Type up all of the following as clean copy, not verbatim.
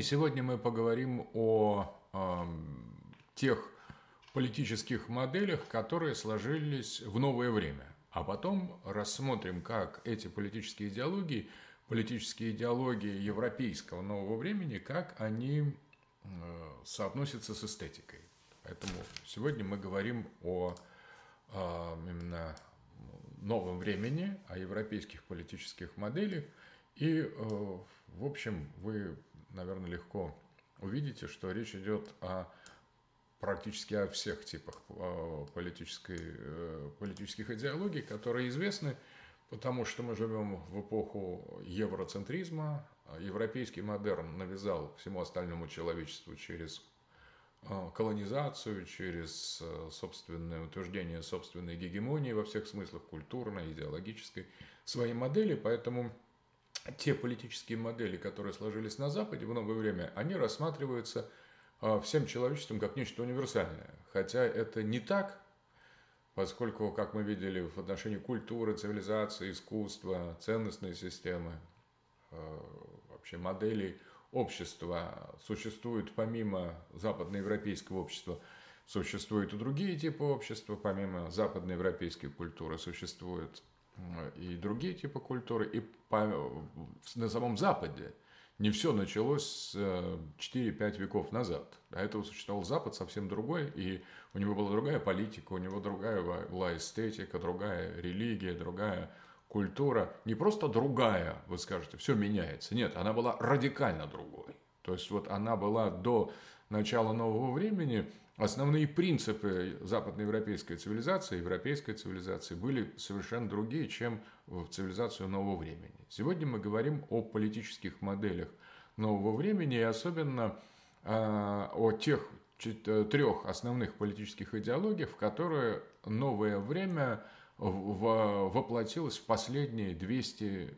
сегодня мы поговорим о тех политических моделях, которые сложились в новое время. А потом рассмотрим, как эти политические идеологии европейского нового времени, как они соотносятся с эстетикой. Поэтому сегодня мы говорим о именно новом времени, о европейских политических моделях. И, в общем, вы, наверное, легко увидите, что речь идет практически о всех типах политических идеологий, которые известны, потому что мы живем в эпоху евроцентризма. Европейский модерн навязал всему остальному человечеству через колонизацию, через собственное утверждение собственной гегемонии во всех смыслах, культурной, идеологической, свои модели, поэтому те политические модели, которые сложились на Западе в новое время, они рассматриваются всем человечеством как нечто универсальное. Хотя это не так, поскольку, как мы видели, в отношении культуры, цивилизации, искусства, ценностной системы, вообще моделей общества существует помимо западноевропейского общества, существуют и другие типы общества, помимо западноевропейской культуры существуют и другие типы культуры, и на самом Западе не все началось 4-5 веков назад. До этого существовал Запад совсем другой, и у него была другая политика, у него другая была эстетика, другая религия, другая культура. Не просто другая, вы скажете, все меняется. Нет, она была радикально другой. То есть вот она была до начала нового времени. Основные принципы западноевропейской цивилизации, европейской цивилизации были совершенно другие, чем в цивилизацию нового времени. Сегодня мы говорим о политических моделях нового времени и особенно о тех 3 основных политических идеологиях, в которые новое время воплотилось в последние 200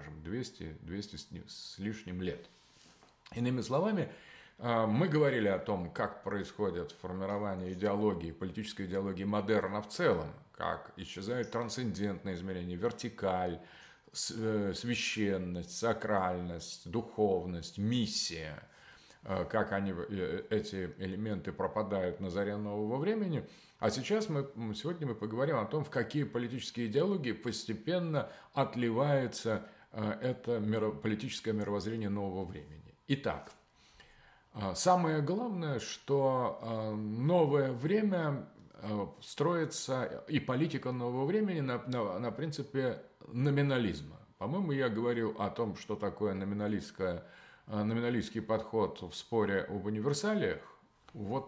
с лишним лет. Иными словами, мы говорили о том, как происходит формирование идеологии, политической идеологии модерна в целом, как исчезают трансцендентные измерения, вертикаль, священность, сакральность, духовность, миссия, как эти элементы пропадают на заре нового времени. А сегодня мы поговорим о том, в какие политические идеологии постепенно отливается это политическое мировоззрение нового времени. Итак, самое главное, что новое время строится, и политика нового времени на принципе номинализма. По-моему, я говорил о том, что такое номиналистский подход в споре об универсалиях. Вот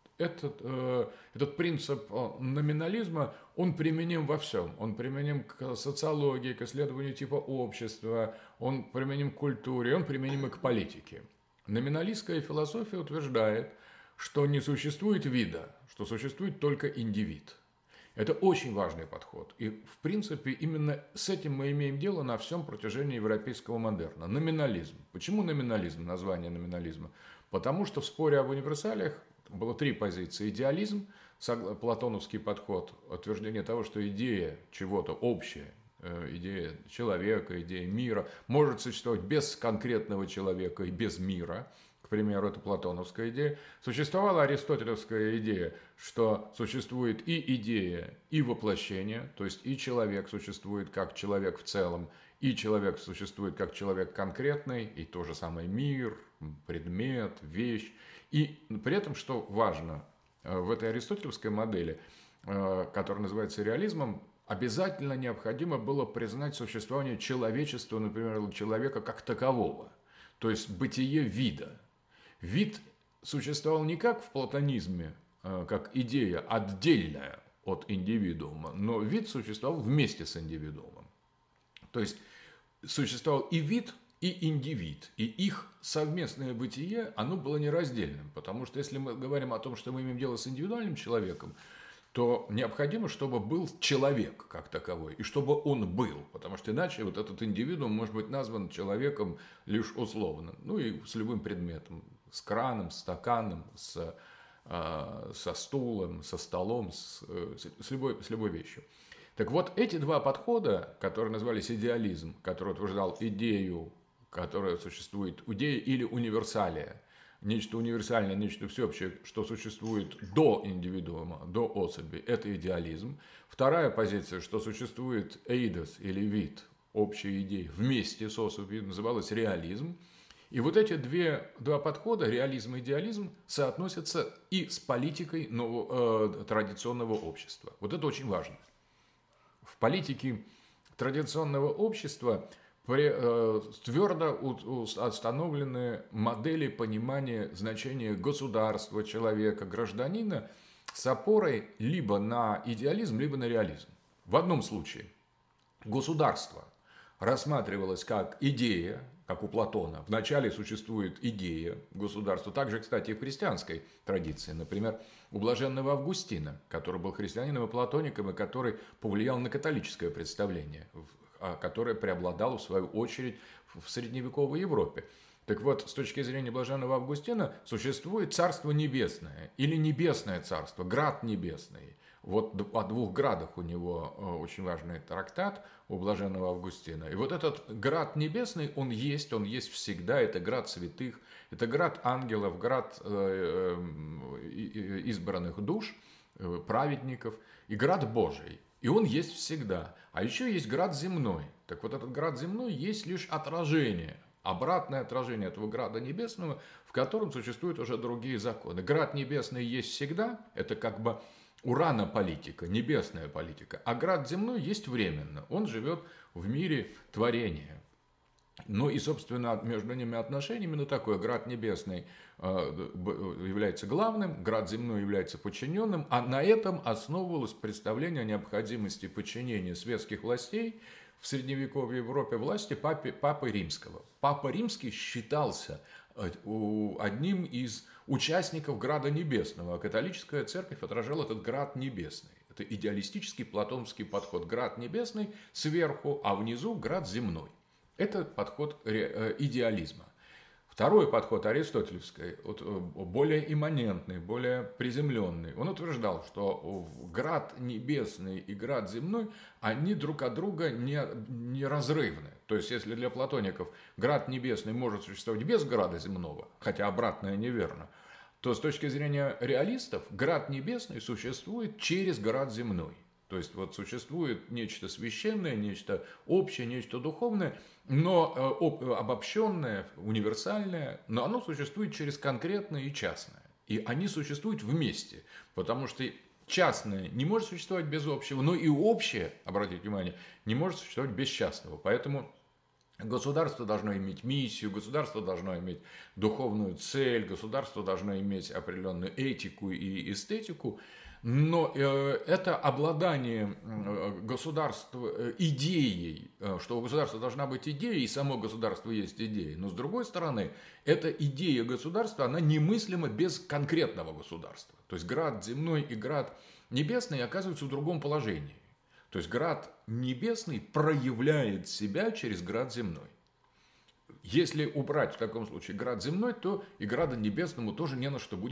этот принцип номинализма, он применим во всем. Он применим к социологии, к исследованию типа общества, он применим к культуре, он применим и к политике. Номиналистская философия утверждает, что не существует вида, что существует только индивид. Это очень важный подход. И, в принципе, именно с этим мы имеем дело на всем протяжении европейского модерна. Номинализм. Почему номинализм, название номинализма? Потому что в споре об универсалиях было 3 позиции. Идеализм, платоновский подход, утверждение того, что идея чего-то общее, идея человека, идея мира может существовать без конкретного человека и без мира. К примеру, это платоновская идея. Существовала аристотелевская идея, что существует и идея, и воплощение, то есть и человек существует как человек в целом, и человек существует как человек конкретный, и то же самое мир, предмет, вещь. И при этом, что важно, в этой аристотелевской модели, которая называется реализмом, обязательно необходимо было признать существование человечества, например, человека как такового, то есть бытие вида. Вид существовал не как в платонизме, как идея отдельная от индивидуума, но вид существовал вместе с индивидуумом. То есть существовал и вид, и индивид, и их совместное бытие, оно было нераздельным, потому что если мы говорим о том, что мы имеем дело с индивидуальным человеком, то необходимо, чтобы был человек как таковой, и чтобы он был, потому что иначе вот этот индивидуум может быть назван человеком лишь условно, ну и с любым предметом, с краном, с стаканом, со стулом, со столом, с любой вещью. Так вот, эти 2 подхода, которые назывались идеализм, который утверждал идею которое существует, идея или универсалия. Нечто универсальное, нечто всеобщее, что существует до индивидуума, до особи, это идеализм. Вторая позиция, что существует эйдос или вид, общая идея, вместе с особью, называлась реализм. И вот эти два подхода, реализм и идеализм, соотносятся и с политикой традиционного общества. Вот это очень важно. В политике традиционного общества твердо установлены модели понимания значения государства, человека, гражданина с опорой либо на идеализм, либо на реализм. В одном случае государство рассматривалось как идея, как у Платона. Вначале существует идея государства. Также, кстати, и в христианской традиции. Например, у блаженного Августина, который был христианином и платоником, и который повлиял на католическое представление, которое преобладало, в свою очередь, в средневековой Европе. Так вот, с точки зрения блаженного Августина, существует Царство Небесное или Небесное Царство, Град Небесный. Вот о двух градах у него очень важный трактат у блаженного Августина. И вот этот град небесный, он есть всегда. Это град святых, это град ангелов, град избранных душ, праведников и град Божий. И он есть всегда. А еще есть град земной. Так вот этот град земной есть лишь отражение, обратное отражение этого града небесного, в котором существуют уже другие законы. Град небесный есть всегда, это как бы урано-политика, небесная политика. А град земной есть временно, он живет в мире творения. Ну и, собственно, между ними отношения именно такое. Град небесный является главным, град земной является подчиненным, а на этом основывалось представление о необходимости подчинения светских властей в средневековой Европе власти Папы Римского. Папа Римский считался одним из участников Града Небесного, а католическая церковь отражала этот Град Небесный. Это идеалистический платоновский подход. Град Небесный сверху, а внизу Град Земной. Это подход идеализма. Второй подход аристотелевский, более имманентный, более приземленный. Он утверждал, что град небесный и град земной, они друг от друга неразрывны. То есть, если для платоников град небесный может существовать без града земного, хотя обратное неверно, то с точки зрения реалистов град небесный существует через град земной. То есть, вот существует нечто священное, нечто общее, нечто духовное, но обобщенное, универсальное, но оно существует через конкретное и частное. И они существуют вместе, потому что частное не может существовать без общего, но и общее, обратите внимание, не может существовать без частного. Поэтому государство должно иметь миссию, государство должно иметь духовную цель, государство должно иметь определенную этику и эстетику. Но это обладание государства идеей, что у государства должна быть идея, и само государство есть идея. Но с другой стороны, эта идея государства, она немыслима без конкретного государства. То есть град земной и град небесный оказываются в другом положении. То есть град небесный проявляет себя через град земной. Если убрать в таком случае град земной, то и граду небесному тоже не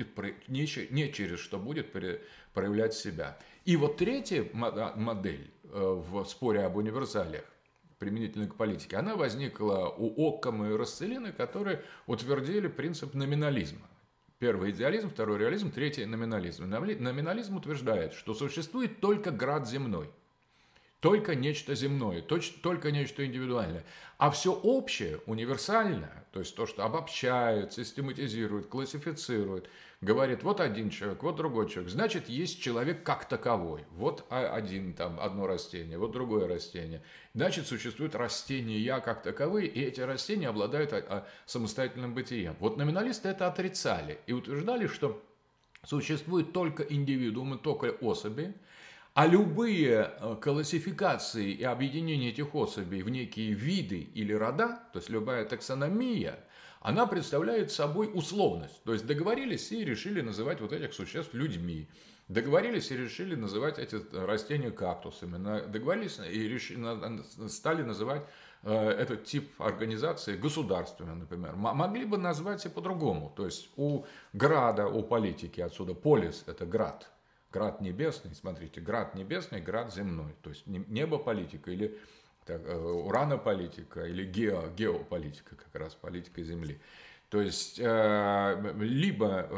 через что будет проявлять себя. И вот третья модель в споре об универсалиях, применительно к политике, она возникла у Оккама и Расцелина, которые утвердили принцип номинализма. Первый идеализм, второй реализм, третий номинализм. Номинализм утверждает, что существует только град земной. Только нечто земное, только нечто индивидуальное. А все общее, универсальное, то есть то, что обобщает, систематизирует, классифицирует, говорит, вот один человек, вот другой человек, значит, есть человек как таковой. Вот одно растение, вот другое растение. Значит, существуют растения как таковые, и эти растения обладают самостоятельным бытием. Вот номиналисты это отрицали и утверждали, что существуют только индивидуумы, только особи, а любые классификации и объединения этих особей в некие виды или рода, то есть любая таксономия, она представляет собой условность. То есть договорились и решили называть вот этих существ людьми. Договорились и решили называть эти растения кактусами. Договорились и стали называть этот тип организации государственным, например. Могли бы назвать и по-другому. То есть у града, у политики отсюда полис – это град. Град небесный, смотрите, град небесный, град земной. То есть небо политика или Уранополитика или геополитика, как раз политика Земли. То есть, либо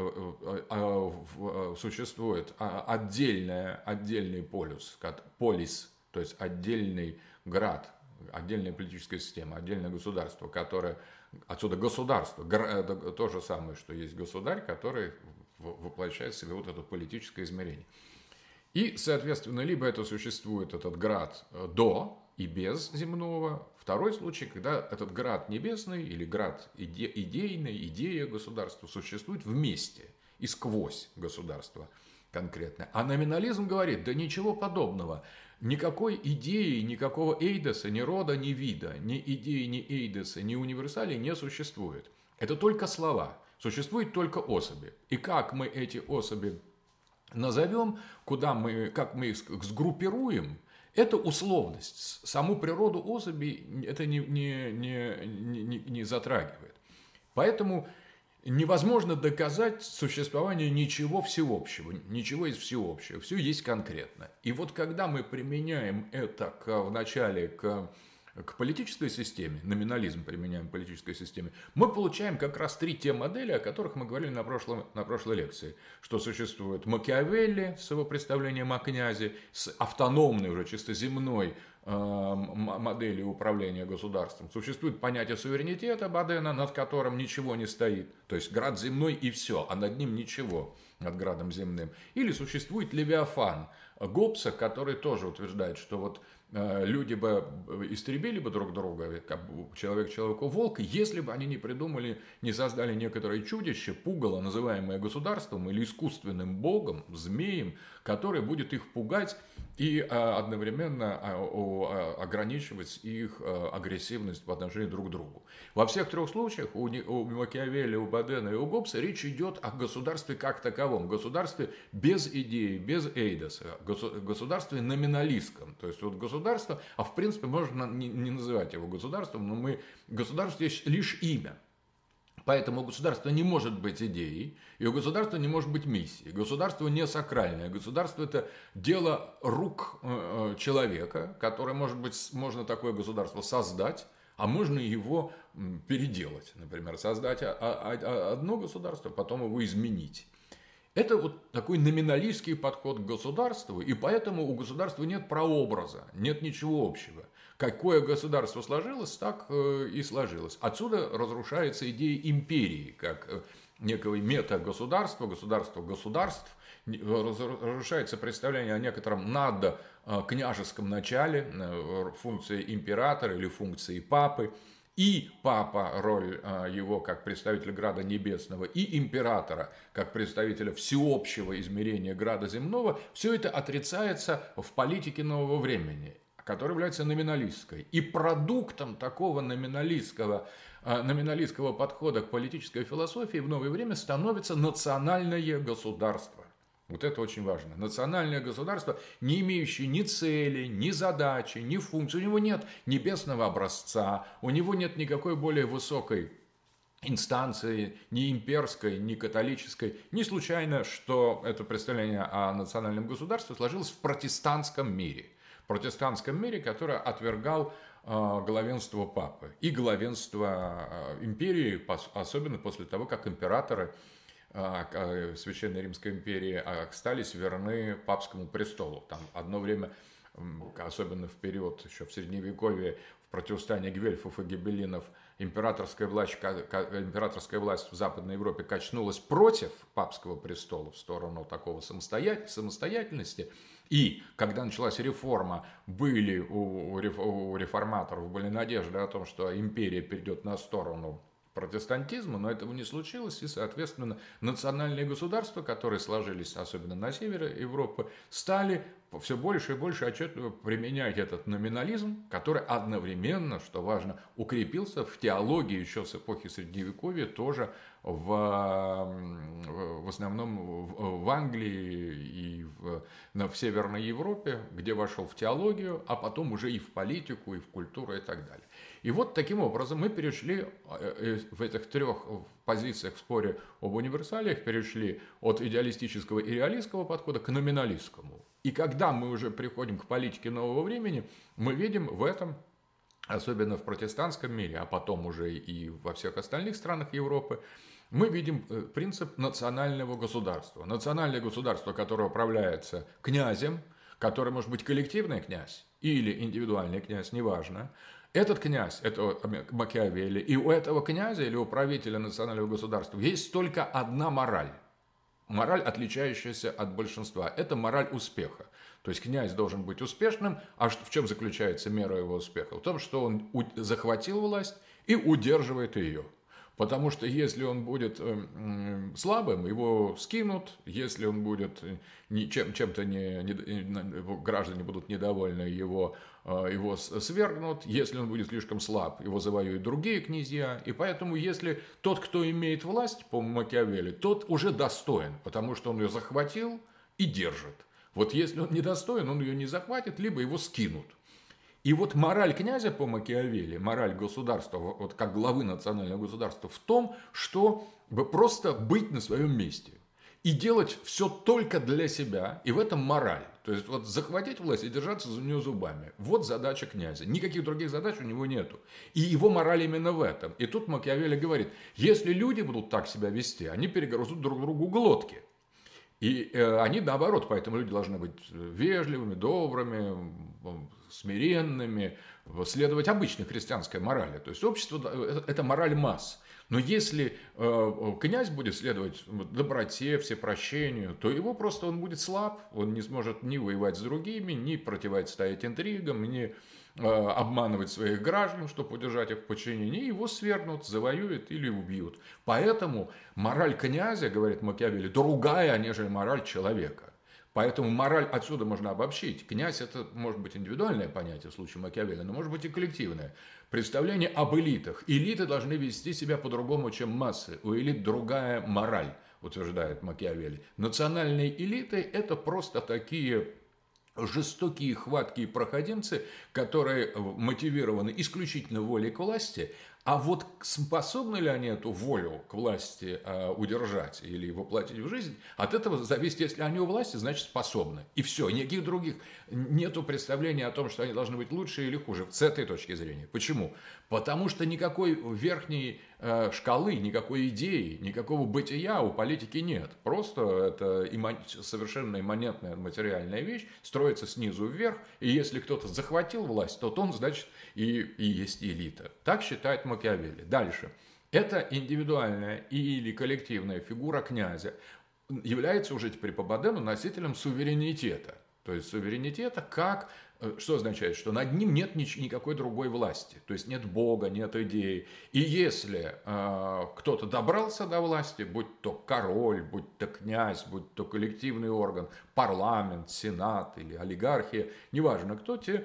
существует отдельный полис, то есть отдельный град, отдельная политическая система, отдельное государство, которое, отсюда государство, это то же самое, что есть государь, который воплощает в себе вот это политическое измерение. И, соответственно, либо это существует, этот град, до и без земного. Второй случай, когда этот град небесный или град идейный, идея государства существует вместе и сквозь государство конкретное. А номинализм говорит, да ничего подобного. Никакой идеи, никакого эйдоса, ни рода, ни вида, ни идеи, ни эйдоса, ни универсалии не существует. Это только слова. Существуют только особи. И как мы эти особи назовем, как мы их сгруппируем, это условность. Саму природу особи это не затрагивает. Поэтому невозможно доказать существование ничего всеобщего, ничего из всеобщего. Все есть конкретно. И вот когда мы применяем это вначале к политической системе, номинализм применяем к политической системе, мы получаем как раз те модели, о которых мы говорили на прошлой лекции. Что существует Макиавелли с его представлением о князе, с автономной, уже чисто земной модели управления государством. Существует понятие суверенитета Бодена, над которым ничего не стоит. То есть град земной и все, а над ним ничего, над градом земным. Или существует Левиафан Гоббса, который тоже утверждает, что вот люди бы истребили бы друг друга, как человек человеку волк, если бы они не придумали, не создали некоторое чудище, пугало, называемое государством или искусственным богом, змеем, который будет их пугать и одновременно ограничивать их агрессивность по отношению друг к другу. Во всех трех случаях, у Макиавелли, у Бодена и у Гоббса, речь идет о государстве как таковом, государстве без идеи, без эйдоса, государстве номиналистском. То есть вот государство, а в принципе можно не называть его государством, но государство есть лишь имя. Поэтому государство не может быть идеей, и у государства не может быть миссией. Государство не сакральное. Государство – это дело рук человека, которое, можно такое государство создать, а можно его переделать. Например, создать одно государство, потом его изменить. Это вот такой номиналистский подход к государству, и поэтому у государства нет прообраза, нет ничего общего. Какое государство сложилось, так и сложилось. Отсюда разрушается идея империи, как некого мета-государства, государства государств. Разрушается представление о некотором надкняжеском начале, функции императора или функции папы. И папа, роль его как представителя града небесного, и императора как представителя всеобщего измерения града земного, все это отрицается в политике нового времени, которая является номиналистской. И продуктом такого номиналистского подхода к политической философии в новое время становится национальное государство. Вот это очень важно. Национальное государство, не имеющее ни цели, ни задачи, ни функции. У него нет небесного образца, у него нет никакой более высокой инстанции, ни имперской, ни католической. Не случайно, что это представление о национальном государстве сложилось в протестантском мире. В протестантском мире, который отвергал главенство папы и главенство империи, особенно после того, как императоры Священной Римской империи остались верны папскому престолу. Там одно время, особенно в период еще в Средневековье, в противостоянии гвельфов и гибеллинов, императорская власть в Западной Европе качнулась против папского престола в сторону такого самостоятельности. И когда началась реформа, были у реформаторов были надежды о том, что империя перейдет на сторону протестантизма, но этого не случилось, и, соответственно, национальные государства, которые сложились особенно на севере Европы, стали все больше и больше отчетливо применять этот номинализм, который одновременно, что важно, укрепился в теологии еще с эпохи Средневековья, тоже в основном в Англии и в Северной Европе, где вошел в теологию, а потом уже и в политику, и в культуру и так далее. И вот таким образом мы перешли в этих трех позициях в споре об универсалиях, перешли от идеалистического и реалистского подхода к номиналистскому. И когда мы уже приходим к политике нового времени, мы видим в этом особенно в протестантском мире, а потом уже и во всех остальных странах Европы, мы видим принцип национального государства. Национальное государство, которое управляется князем, который может быть коллективный князь или индивидуальный князь, неважно. Этот князь, это Макиавелли, и у этого князя или у правителя национального государства есть только одна мораль. Мораль, отличающаяся от большинства. Это мораль успеха. То есть князь должен быть успешным. А в чем заключается мера его успеха? В том, что он захватил власть и удерживает ее. Потому что если он будет слабым, его скинут. Если он будет чем-то граждане будут недовольны, его свергнут. Если он будет слишком слаб, его завоюют другие князья. И поэтому, если тот, кто имеет власть, по Макиавелли, тот уже достоин, потому что он ее захватил и держит. Вот если он недостоин, он ее не захватит, либо его скинут. И вот мораль князя по Макиавелли, мораль государства, вот как главы национального государства, в том, что просто быть на своем месте и делать все только для себя, и в этом мораль. То есть вот захватить власть и держаться за нее зубами. Вот задача князя. Никаких других задач у него нету. И его мораль именно в этом. И тут Макиавелли говорит, если люди будут так себя вести, они перегрызут друг другу глотки. И они наоборот, поэтому люди должны быть вежливыми, добрыми, смиренными, следовать обычной христианской морали. То есть общество – это мораль масс. Но если князь будет следовать доброте, всепрощению, то его просто он будет слаб, он не сможет ни воевать с другими, ни противостоять интригам, ни обманывать своих граждан, чтобы удержать их в подчинении, его свергнут, завоюют или убьют. Поэтому мораль князя, говорит Макиавелли, другая, нежели мораль человека. Поэтому мораль отсюда можно обобщить. Князь – это может быть индивидуальное понятие в случае Макиавелли, но может быть и коллективное. Представление об элитах. Элиты должны вести себя по-другому, чем массы. У элит другая мораль, утверждает Макиавелли. Национальные элиты – это просто такие жестокие, хваткие проходимцы, которые мотивированы исключительно волей к власти, а вот способны ли они эту волю к власти удержать или воплотить в жизнь, от этого зависит. Если они у власти, значит способны. И все, никаких других. Нету представления о том, что они должны быть лучше или хуже с этой точки зрения. Почему? Потому что никакой верхней шкалы, никакой идеи, никакого бытия у политики нет. Просто это совершенно имманентная материальная вещь, строится снизу вверх, и если кто-то захватил власть, то он, значит, и есть элита. Так считает Макиавелли. Дальше. Это индивидуальная или коллективная фигура князя является уже теперь по Бодену носителем суверенитета. То есть суверенитета как... Что означает? Что над ним нет никакой другой власти. То есть нет Бога, нет идеи. И если кто-то добрался до власти, будь то король, будь то князь, будь то коллективный орган, парламент, сенат или олигархия, неважно кто, те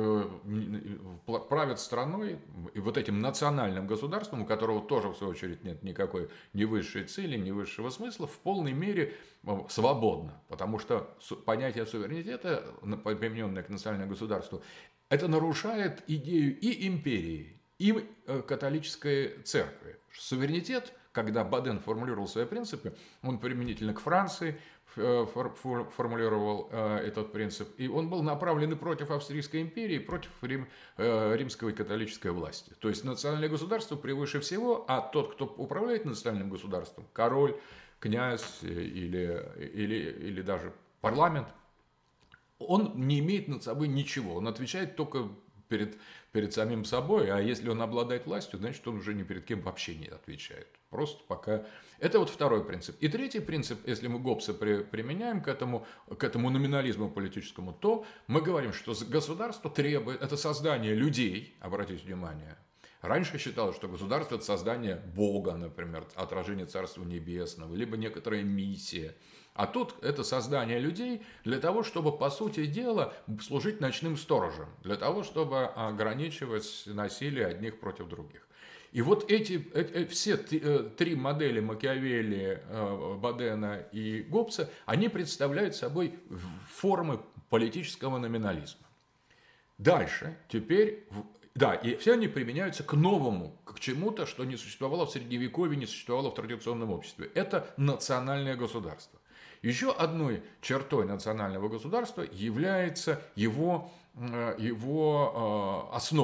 правят страной и вот этим национальным государством, у которого тоже, в свою очередь, нет никакой ни высшей цели, ни высшего смысла, в полной мере свободно. Потому что понятие суверенитета, примененное к национальному государству, это нарушает идею и империи, и католической церкви. Суверенитет, когда Боден формулировал свои принципы, он применительно к Франции формулировал этот принцип, и он был направлен и против Австрийской империи, и против римской католической власти. То есть национальное государство превыше всего, а тот, кто управляет национальным государством, король, князь или даже парламент, он не имеет над собой ничего, он отвечает только перед самим собой, а если он обладает властью, значит, он уже ни перед кем вообще не отвечает. Просто пока... Это вот второй принцип. И третий принцип, если мы Гоббса применяем к этому номинализму политическому, то мы говорим, что государство требует, это создание людей, обратите внимание. Раньше считалось, что государство – это создание Бога, например, отражение Царства Небесного, либо некоторая миссия. А тут это создание людей для того, чтобы, по сути дела, служить ночным сторожем, для того, чтобы ограничивать насилие одних против других. И вот все три модели Макиавелли, Бодена и Гоббса, они представляют собой формы политического номинализма. Дальше, теперь... Да, и все они применяются к новому, к чему-то, что не существовало в Средневековье, не существовало в традиционном обществе. Это национальное государство. Еще одной чертой национального государства является его основа.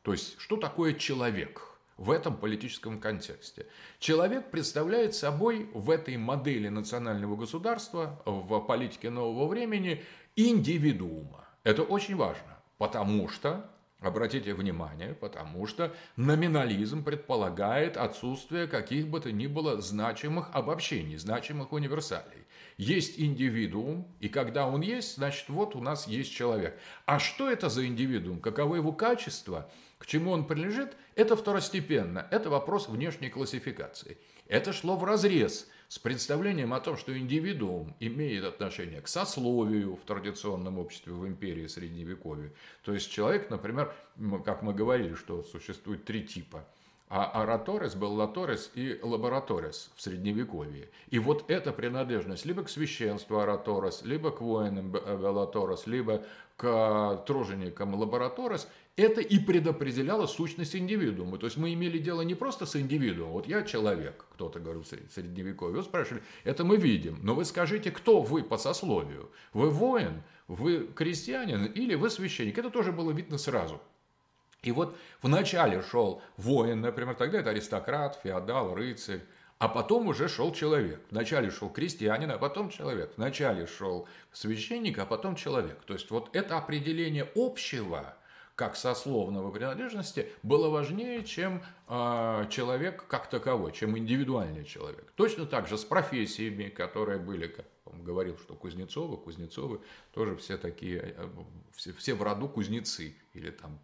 То есть, что такое человек в этом политическом контексте? Человек представляет собой в этой модели национального государства, в политике нового времени, индивидуума. Это очень важно, потому что, обратите внимание, потому что номинализм предполагает отсутствие каких бы то ни было значимых обобщений, значимых универсалей. Есть индивидуум, и когда он есть, значит, вот у нас есть человек. А что это за индивидуум? Каковы его качества? К чему он принадлежит? Это второстепенно. Это вопрос внешней классификации. Это шло вразрез с представлением о том, что индивидуум имеет отношение к сословию в традиционном обществе в империи Средневековья. То есть человек, например, как мы говорили, что существует три типа. Ораторес, беллаторес и лабораторес в Средневековье. И вот эта принадлежность либо к священству ораторес, либо к воинам беллаторес, либо к труженикам лабораторес, это и предопределяло сущность индивидуума. То есть мы имели дело не просто с индивидуумом. Вот я человек, кто-то говорил в Средневековье, вы спрашивали, это мы видим. Но вы скажите, кто вы по сословию? Вы воин, вы крестьянин или вы священник? Это тоже было видно сразу. И вот вначале шел воин, например, тогда это аристократ, феодал, рыцарь, а потом уже шел человек. Вначале шел крестьянин, а потом человек. Вначале шел священник, а потом человек. То есть вот это определение общего, как сословного принадлежности, было важнее, чем человек как таковой, чем индивидуальный человек. Точно так же с профессиями, которые были, как он говорил, что Кузнецовы тоже все такие, все в роду кузнецы или там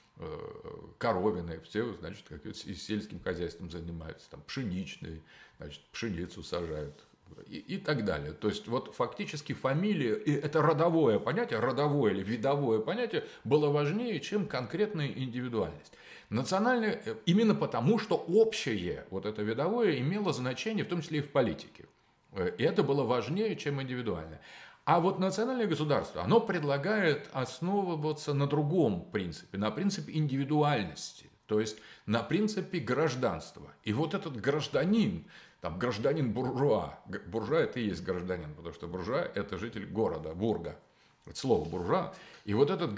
коровины, все, значит, и сельским хозяйством занимаются, там, пшеничные, значит, пшеницу сажают и так далее. То есть, вот фактически фамилия, и это родовое понятие, родовое или видовое понятие было важнее, чем конкретная индивидуальность. Национальное, именно потому, что общее, вот это видовое, имело значение, в том числе и в политике. И это было важнее, чем индивидуальное. А вот национальное государство, оно предлагает основываться на другом принципе, на принципе индивидуальности, то есть на принципе гражданства. И вот этот гражданин, там гражданин-буржуа, буржуа это и есть гражданин, потому что буржуа это житель города, бурга, это слово буржуа. И вот этот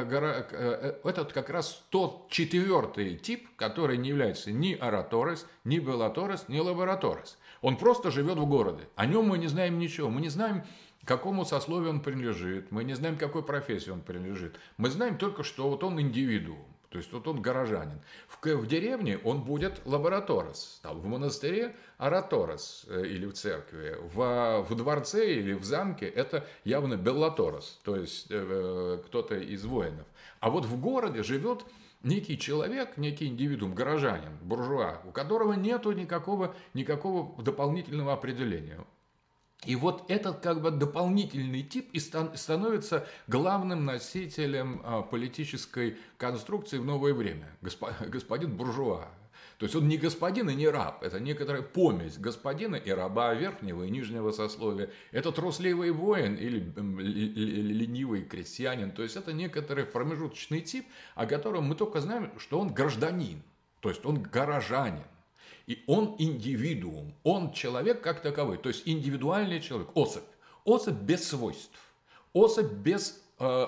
как раз тот четвертый тип, который не является ни ораторес, ни беллаторес, ни лабораторес. Он просто живет в городе, о нем мы не знаем ничего, мы не знаем, к какому сословию он принадлежит, мы не знаем, к какой профессии он принадлежит. Мы знаем только, что вот он индивидуум, то есть вот он горожанин. В деревне он будет лабораторес, в монастыре ораторес или в церкви, в дворце или в замке это явно беллаторес, то есть кто-то из воинов. А вот в городе живет некий человек, некий индивидуум, горожанин, буржуа, у которого нету никакого дополнительного определения. И вот этот как бы дополнительный тип и становится главным носителем политической конструкции в новое время. Господин буржуа. То есть он не господин и не раб, это некоторая помесь господина и раба, верхнего и нижнего сословия. Это трусливый воин или ленивый крестьянин. То есть это некоторый промежуточный тип, о котором мы только знаем, что он гражданин, то есть он горожанин. И он индивидуум, он человек как таковой, то есть индивидуальный человек, особь. Особь без свойств, особь без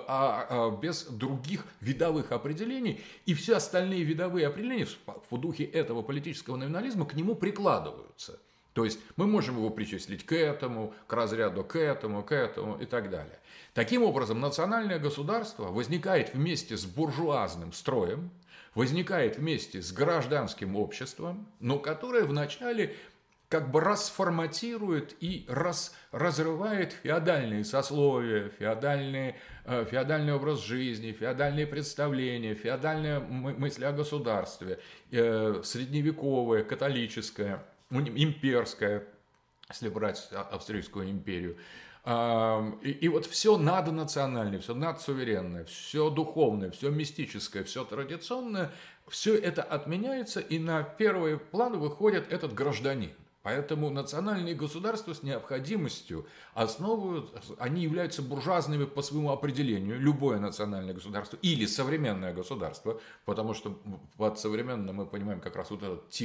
других видовых определений, и все остальные видовые определения в духе этого политического номинализма к нему прикладываются. То есть мы можем его причислить к этому, к разряду к этому и так далее. Таким образом, национальное государство возникает вместе с буржуазным строем, возникает вместе с гражданским обществом, но которое вначале как бы расформатирует и разрывает феодальные сословия, феодальный образ жизни, феодальные представления, феодальная мысль о государстве, средневековое, католическое, имперское, если брать Австрийскую империю. И вот все наднациональное, все надсуверенное, все духовное, все мистическое, все традиционное, все это отменяется, и на первый план выходит этот гражданин. Поэтому национальные государства с необходимостью они являются буржуазными по своему определению, любое национальное государство или современное государство, потому что под современным мы понимаем как раз вот этот тип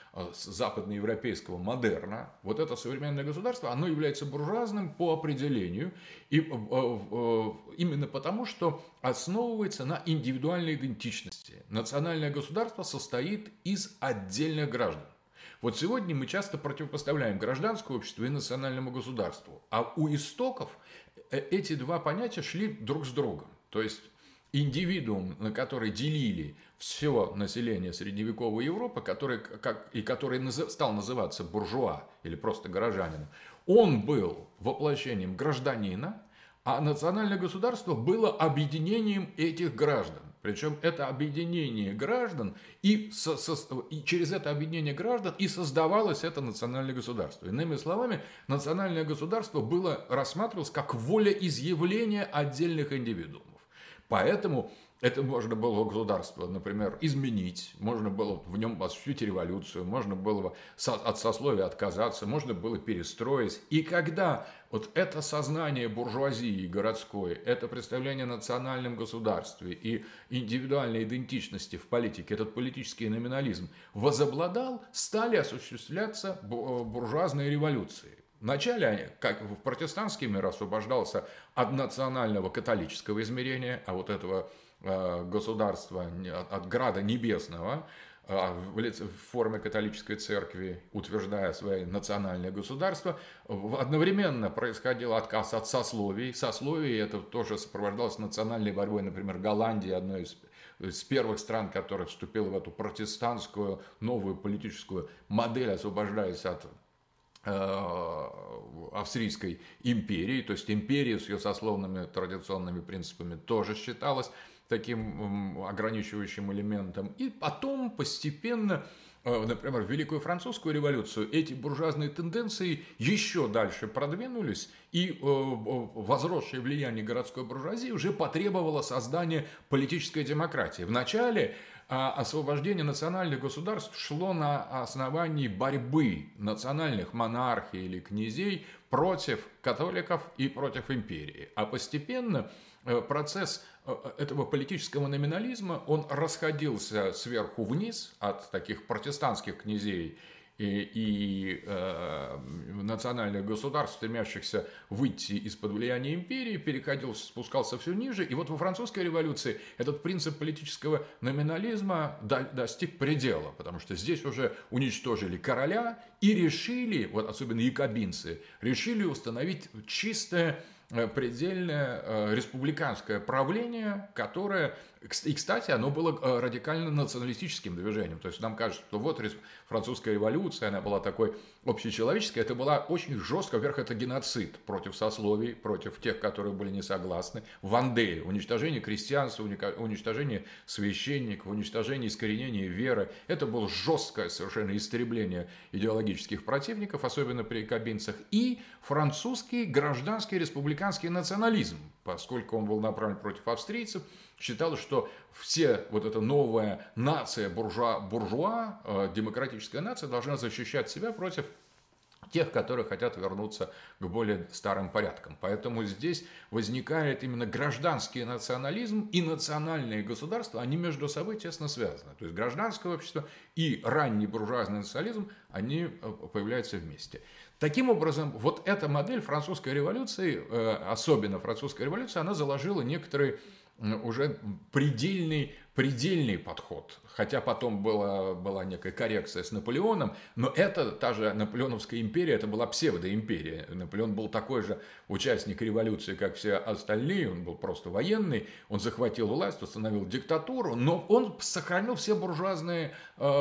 западноевропейского модерна, вот это современное государство, оно является буржуазным по определению, и именно потому, что основывается на индивидуальной идентичности. Национальное государство состоит из отдельных граждан. Вот сегодня мы часто противопоставляем гражданское общество и национальному государству, а у истоков эти два понятия шли друг с другом. То есть индивидуум, на который делили все население средневековой Европы, который стал называться буржуа или просто горожанином, он был воплощением гражданина, а национальное государство было объединением этих граждан. Причем это объединение граждан, и через это объединение граждан и создавалось это национальное государство. Иными словами, национальное государство рассматривалось как волеизъявление отдельных индивидуумов. Поэтому это можно было государство, например, изменить, можно было в нем осуществить революцию, можно было от сословия отказаться, можно было перестроить. И когда вот это сознание буржуазии городской, это представление о национальном государстве и индивидуальной идентичности в политике, этот политический номинализм возобладал, стали осуществляться буржуазные революции. Вначале, как в протестантский мир, освобождался от национального католического измерения, а вот этого государства от града небесного в форме католической церкви, утверждая свое национальное государство, одновременно происходил отказ от сословий. Сословие это тоже сопровождалось национальной борьбой. Например, Голландия, одной из первых стран, которая вступила в эту протестантскую новую политическую модель, освобождаясь от Австрийской империи, то есть империя с ее сословными традиционными принципами тоже считалась таким ограничивающим элементом. И потом постепенно, например, в Великую Французскую революцию эти буржуазные тенденции еще дальше продвинулись, и возросшее влияние городской буржуазии уже потребовало создания политической демократии. Вначале освобождение национальных государств шло на основании борьбы национальных монархий или князей против католиков и против империи. А постепенно процесс этого политического номинализма, он расходился сверху вниз от таких протестантских князей и национальных государств, стремящихся выйти из-под влияния империи, спускался все ниже. И вот во французской революции этот принцип политического номинализма достиг предела, потому что здесь уже уничтожили короля и решили, вот особенно якобинцы, решили установить чистое предельное республиканское правление, которое, и, кстати, оно было радикально националистическим движением. То есть нам кажется, что вот французская революция, она была такой общечеловеческой, это была очень жестко, во-первых, это геноцид против сословий, против тех, которые были не согласны. Вандея, уничтожение крестьянства, уничтожение священников, уничтожение искоренения веры. Это было жесткое совершенно истребление идеологических противников, особенно при якобинцах, и французский гражданский республиканский национализм, поскольку он был направлен против австрийцев, считалось, что вот эта новая нация буржуа, демократическая нация, должна защищать себя против тех, которые хотят вернуться к более старым порядкам. Поэтому здесь возникает именно гражданский национализм и национальные государства, они между собой тесно связаны. То есть гражданское общество и ранний буржуазный национализм, они появляются вместе. Таким образом, вот эта модель французской революции, особенно французская революция, она заложила некоторый уже предельный подход. Хотя потом была некая коррекция с Наполеоном, но та же Наполеоновская империя, это была псевдоимперия. Наполеон был такой же участник революции, как все остальные, он был просто военный, он захватил власть, установил диктатуру, но он сохранил все буржуазные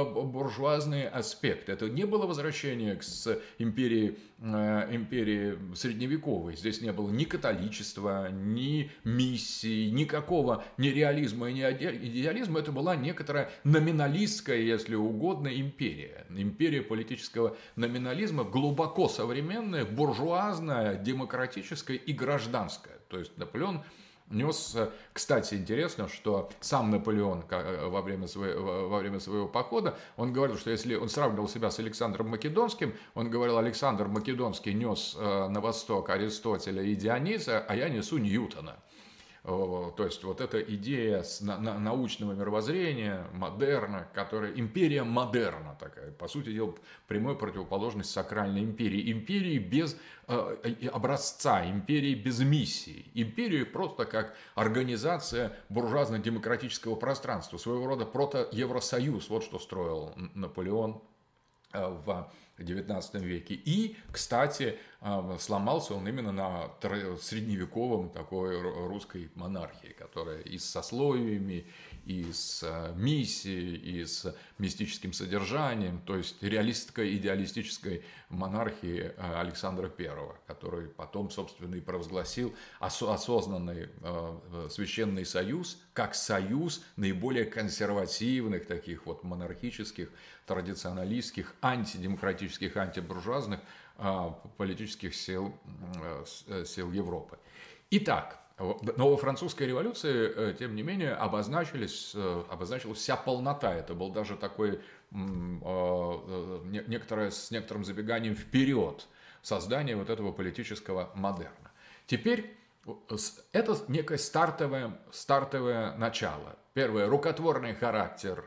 аспекты. Это не было возвращение к империи средневековой. Здесь не было ни католичества, ни миссии, никакого ни реализма, ни идеализма. Это была некоторая номиналистская, если угодно, империя. Империя политического номинализма, глубоко современная, буржуазная, демократическая и гражданская. То есть Наполеон нес, кстати, интересно, что сам Наполеон во время своего похода, он говорил, что если он сравнивал себя с Александром Македонским, он говорил, Александр Македонский нес на восток Аристотеля и Диониса, а я несу Ньютона. То есть вот эта идея научного мировоззрения, модерна, которая империя модерна такая, по сути дела, прямой противоположность сакральной империи. Империи без образца, империи без миссии. Империю просто как организация буржуазно-демократического пространства, своего рода прото-евросоюз, вот что строил Наполеон в XIX веке. И, кстати, сломался он именно на средневековом такой русской монархии, которая и с сословиями, и с миссией, и с мистическим содержанием, то есть реалистской, идеалистической монархии Александра I, который потом, собственно, и провозгласил осознанный священный союз, как союз наиболее консервативных, таких вот монархических, традиционалистских, антидемократических, антибуржуазных политических сил Европы. Итак, но во французской революции, тем не менее, обозначилась вся полнота. Это был даже такой с некоторым забеганием вперед создание вот этого политического модерна. Теперь это некое стартовое начало. Первое – рукотворный характер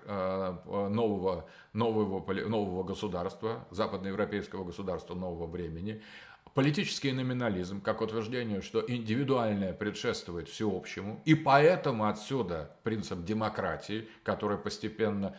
нового государства, западноевропейского государства нового времени. Политический номинализм, как утверждение, что индивидуальное предшествует всеобщему, и поэтому отсюда принцип демократии, который постепенно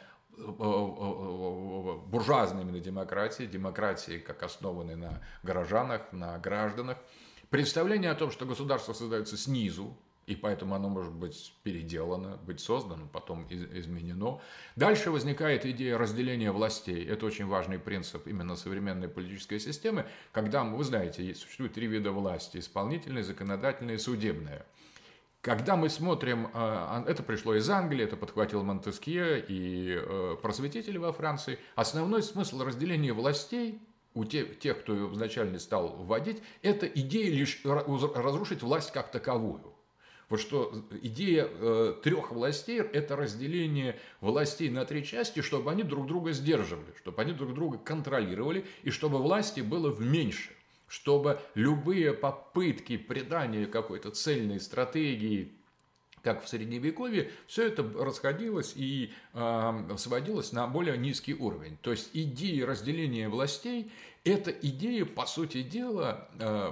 буржуазной именно демократии, как основанной на горожанах, на гражданах, представление о том, что государство создается снизу, и поэтому оно может быть переделано, быть создано, потом изменено. Дальше возникает идея разделения властей. Это очень важный принцип именно современной политической системы, когда, вы знаете, существует 3 вида власти: исполнительная, законодательная и судебная. Когда мы смотрим, это пришло из Англии, это подхватил Монтескье и просветители во Франции, основной смысл разделения властей у тех, кто ее изначально стал вводить, это идея лишь разрушить власть как таковую. Вот что идея 3 властей – это разделение властей на 3 части, чтобы они друг друга сдерживали, чтобы они друг друга контролировали, и чтобы власти было в меньше, чтобы любые попытки придания какой-то цельной стратегии, как в Средневековье, все это расходилось и сводилось на более низкий уровень. То есть идея разделения властей – это идея, по сути дела,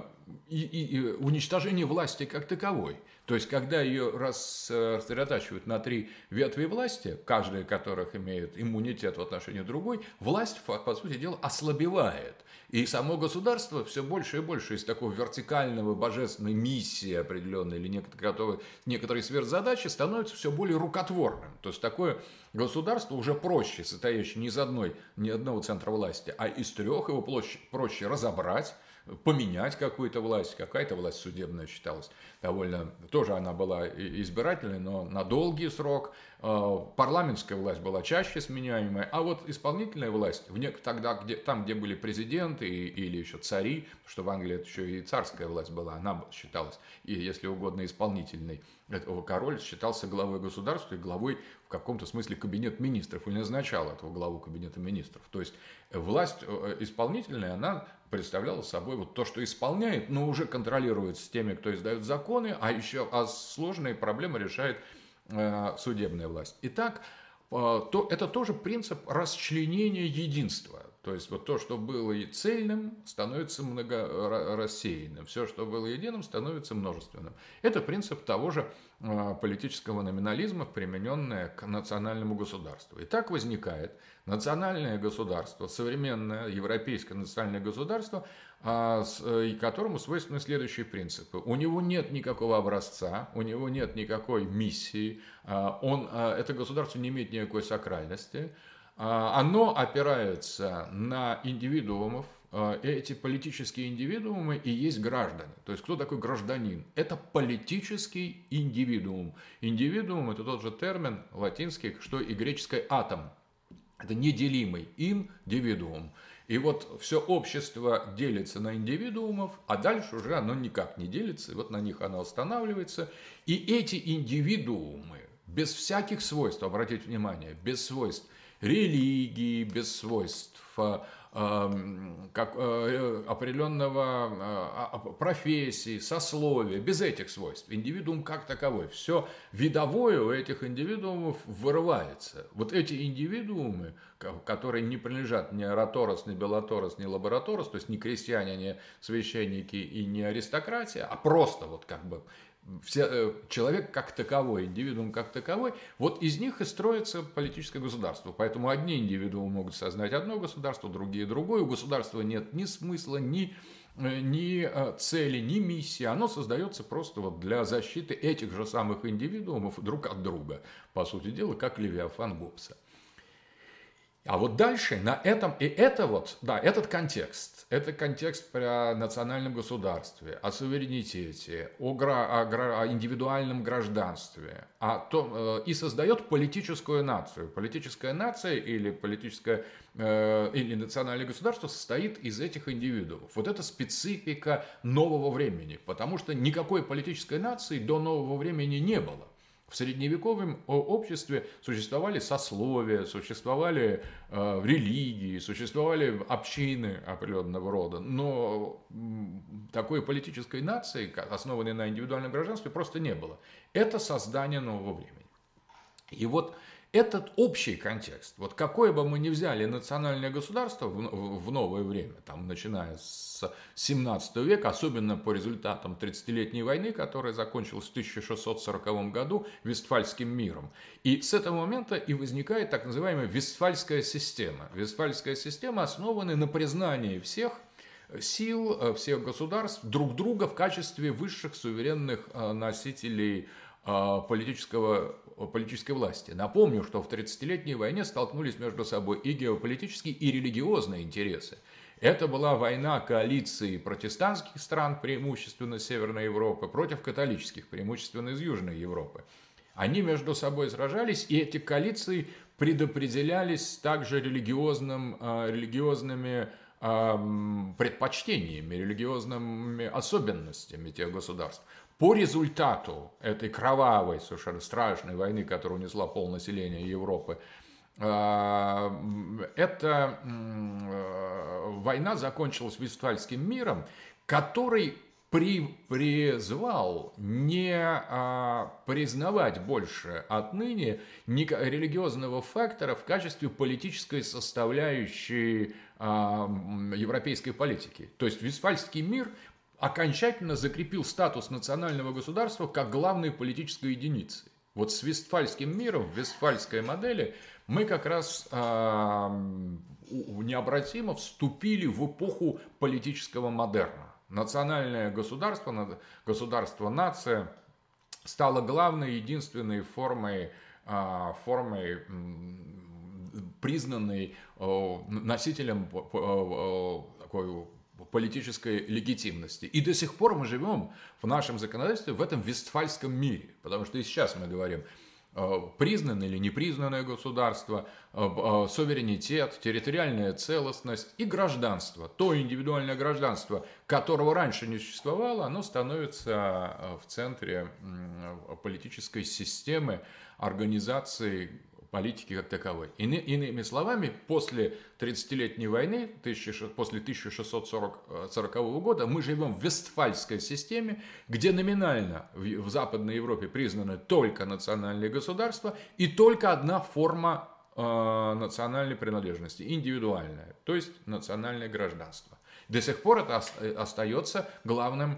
и уничтожения власти как таковой. То есть, когда ее рассредотачивают на 3 ветви власти, каждая из которых имеет иммунитет в отношении другой, власть, по сути дела, ослабевает. И само государство все больше и больше из такого вертикального божественной миссии определенной или некоторые сверхзадачи становится все более рукотворным. То есть, такое государство уже проще, состоящее не из ни одного центра власти, а из 3, его проще разобрать, поменять какую-то власть. Какая-то власть судебная считалась довольно... Тоже она была избирательной, но на долгий срок. Парламентская власть была чаще сменяемая. А вот исполнительная власть, там, где были президенты или еще цари, что в Англии это еще и царская власть была, она считалась, и, если угодно, исполнительной. Король считался главой государства и главой в каком-то смысле кабинет министров, или назначал этого главу кабинета министров. То есть власть исполнительная, она представляла собой вот то, что исполняет, но уже контролируется теми, кто издает законы, а сложные проблемы решает судебная власть. Итак, это тоже принцип расчленения единства. То есть вот то, что было и цельным, становится многорассеянным. Все, что было единым, становится множественным. Это принцип того же политического номинализма, примененный к национальному государству. И так возникает национальное государство, современное европейское национальное государство, которому свойственны следующие принципы. У него нет никакого образца, у него нет никакой миссии, это государство не имеет никакой сакральности. Оно опирается на индивидуумов, эти политические индивидуумы и есть граждане. То есть, кто такой гражданин? Это политический индивидуум. Индивидуум – это тот же термин латинский, что и греческий атом. Это неделимый индивидуум. И вот все общество делится на индивидуумов, а дальше уже оно никак не делится, и вот на них оно останавливается. И эти индивидуумы, без всяких свойств, обратите внимание, без свойств религии, без свойств определенного профессии, сословия, без этих свойств. Индивидуум как таковой. Все видовое у этих индивидуумов вырывается. Вот эти индивидуумы, которые не принадлежат ни Ораторос, ни Беллаторос, ни Лабораторос, то есть не крестьяне, не священники и не аристократия, а просто вот как бы человек как таковой, индивидуум как таковой, вот из них и строится политическое государство. Поэтому одни индивидуумы могут создать одно государство, другие другое. У государства нет ни смысла, ни цели, ни миссии. Оно создается просто вот для защиты этих же самых индивидуумов друг от друга. По сути дела, как Левиафан Гоббса. А вот дальше на этом, и это вот, да, это контекст про национальном государстве, о суверенитете, о индивидуальном гражданстве, и создает политическую нацию. Политическая нация или или национальное государство состоит из этих индивидуумов. Вот это специфика нового времени, потому что никакой политической нации до нового времени не было. В средневековом обществе существовали сословия, существовали религии, существовали общины определенного рода, но такой политической нации, основанной на индивидуальном гражданстве, просто не было. Это создание нового времени. И вот этот общий контекст, вот какое бы мы ни взяли национальное государство в новое время, там, начиная с 17 века, особенно по результатам 30-летней войны, которая закончилась в 1640 году Вестфальским миром. И с этого момента и возникает так называемая Вестфальская система. Вестфальская система основана на признании всех сил, всех государств друг друга в качестве высших суверенных носителей политической власти. Напомню, что в 30-летней войне столкнулись между собой и геополитические, и религиозные интересы. Это была война коалиции протестантских стран, преимущественно Северной Европы, против католических, преимущественно из Южной Европы. Они между собой сражались, и эти коалиции предопределялись также религиозными предпочтениями, религиозными особенностями тех государств. По результату этой кровавой, совершенно страшной войны, которую унесла полнаселение Европы, эта война закончилась Вестфальским миром, который призвал не признавать больше отныне религиозного фактора в качестве политической составляющей европейской политики. То есть Вестфальский мир окончательно закрепил статус национального государства как главной политической единицы. Вот с Вестфальским миром, в Вестфальской модели, мы как раз необратимо вступили в эпоху политического модерна. Национальное государство, государство-нация стало главной, единственной формой признанной носителем такой политической легитимности. И до сих пор мы живем в нашем законодательстве в этом Вестфальском мире. Потому что и сейчас мы говорим, признанное или непризнанное государство, суверенитет, территориальная целостность и гражданство. То индивидуальное гражданство, которого раньше не существовало, оно становится в центре политической системы, организации политики как таковой. Иными словами, после 30-летней войны, после 1640 года, мы живем в Вестфальской системе, где номинально в Западной Европе признаны только национальные государства и только одна форма национальной принадлежности, индивидуальная, то есть национальное гражданство. До сих пор это остается главным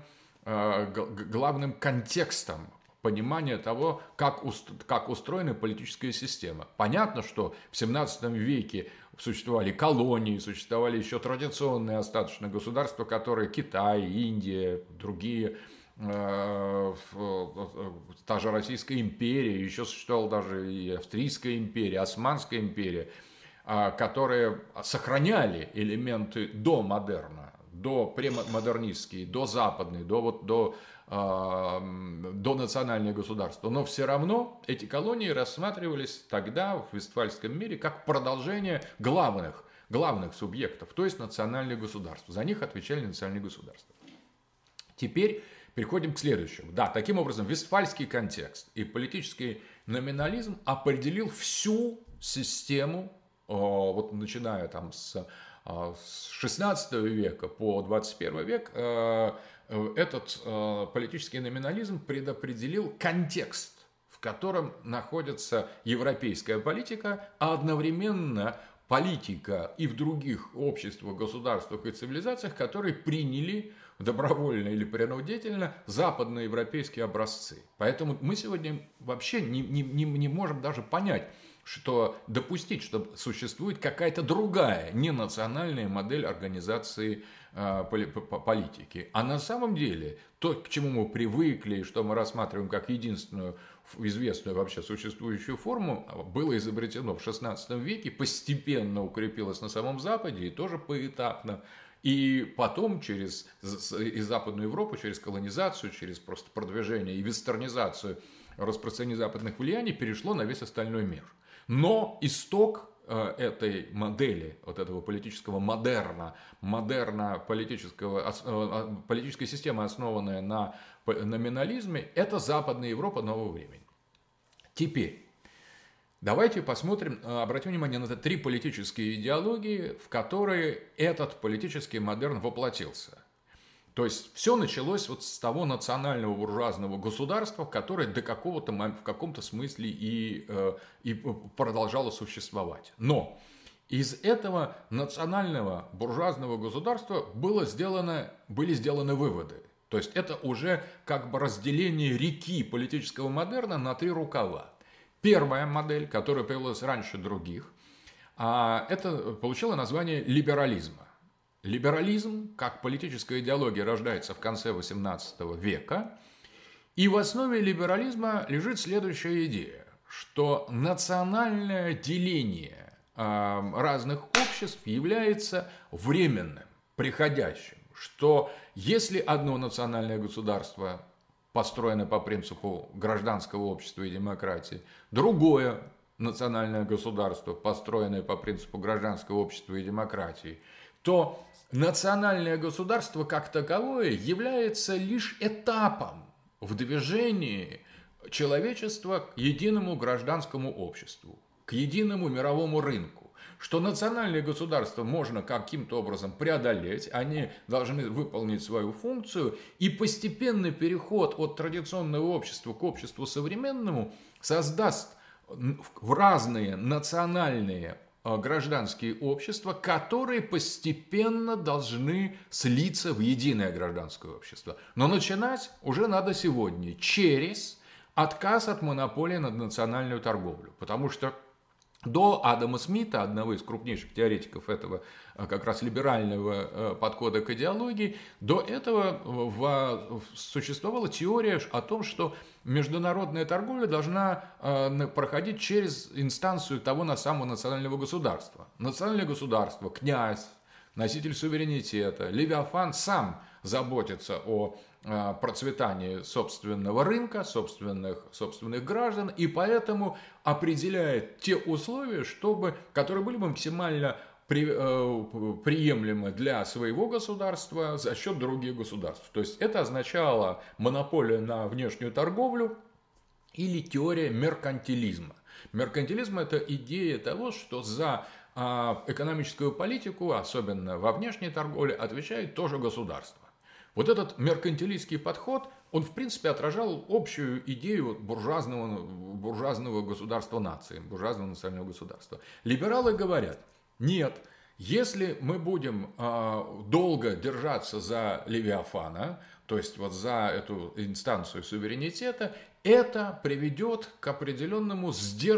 контекстом понимание того, как устроена политическая система. Понятно, что в 17 веке существовали колонии, существовали еще традиционные остаточные государства, которые Китай, Индия, другие, та же Российская империя, еще существовала даже и Австрийская империя, Османская империя, которые сохраняли элементы до модерна, до премодернистские, до западные, до национального государства. Но все равно эти колонии рассматривались тогда в Вестфальском мире как продолжение главных субъектов, то есть национальных государств. За них отвечали национальные государства. Теперь переходим к следующему. Да, таким образом, вестфальский контекст и политический номинализм определил всю систему, вот начиная там с с 16 века по 21 век этот политический номинализм предопределил контекст, в котором находится европейская политика, а одновременно политика и в других обществах, государствах и цивилизациях, которые приняли добровольно или принудительно западноевропейские образцы. Поэтому мы сегодня вообще не можем даже понять, что допустить, что существует какая-то другая, не национальная модель организации политики. А на самом деле то, к чему мы привыкли, и что мы рассматриваем как единственную известную вообще существующую форму, было изобретено в XVI веке, постепенно укрепилось на самом Западе и тоже поэтапно. И потом через и Западную Европу, через колонизацию, через просто продвижение и вестернизацию, распространение западных влияний перешло на весь остальной мир. Но исток этой модели, вот этого политического модерна политической системы, основанная на номинализме, это Западная Европа нового времени. Теперь давайте посмотрим, обратим внимание на три политические идеологии, в которые этот политический модерн воплотился. То есть все началось вот с того национального буржуазного государства, которое до какого-то в каком-то смысле и продолжало существовать. Но из этого национального буржуазного государства были сделаны выводы. То есть это уже как бы разделение реки политического модерна на три рукава. Первая модель, которая появилась раньше других, это получила название либерализма. Либерализм, как политическая идеология, рождается в конце XVIII века. И в основе либерализма лежит следующая идея, что национальное деление разных обществ является временным, приходящим. Что если одно национальное государство построено по принципу гражданского общества и демократии, другое национальное государство, построенное по принципу гражданского общества и демократии, то национальное государство как таковое является лишь этапом в движении человечества к единому гражданскому обществу, к единому мировому рынку. Что национальные государства можно каким-то образом преодолеть, они должны выполнить свою функцию, и постепенный переход от традиционного общества к обществу современному создаст в разные национальные гражданские общества, которые постепенно должны слиться в единое гражданское общество. Но начинать уже надо сегодня через отказ от монополии над национальную торговлю. Потому что до Адама Смита, одного из крупнейших теоретиков этого как раз либерального подхода к идеологии, до этого существовала теория о том, что международная торговля должна проходить через инстанцию того самого национального государства. Национальное государство, князь, носитель суверенитета, Левиафан сам заботится о процветании собственного рынка, собственных граждан, и поэтому определяет те условия, которые были бы максимально приемлемы для своего государства за счет других государств. То есть это означало монополию на внешнюю торговлю или теория меркантилизма. Меркантилизм – это идея того, что за экономическую политику, особенно во внешней торговле, отвечает тоже государство. Вот этот меркантилистский подход, он в принципе отражал общую идею буржуазного государства нации, буржуазного национального государства. Либералы говорят, нет, если мы будем долго держаться за Левиафана, то есть вот за эту инстанцию суверенитета, это приведет к определенному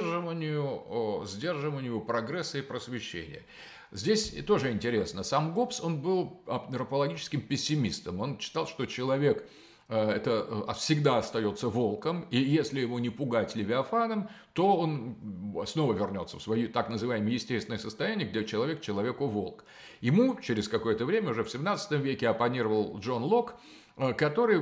сдерживанию прогресса и просвещения. Здесь тоже интересно. Сам Гоббс, он был антропологическим пессимистом. Он считал, что человек всегда остается волком, и если его не пугать Левиафаном, то он снова вернется в свое так называемое естественное состояние, где человек человеку волк. Ему через какое-то время, уже в 17 веке, оппонировал Джон Лок, который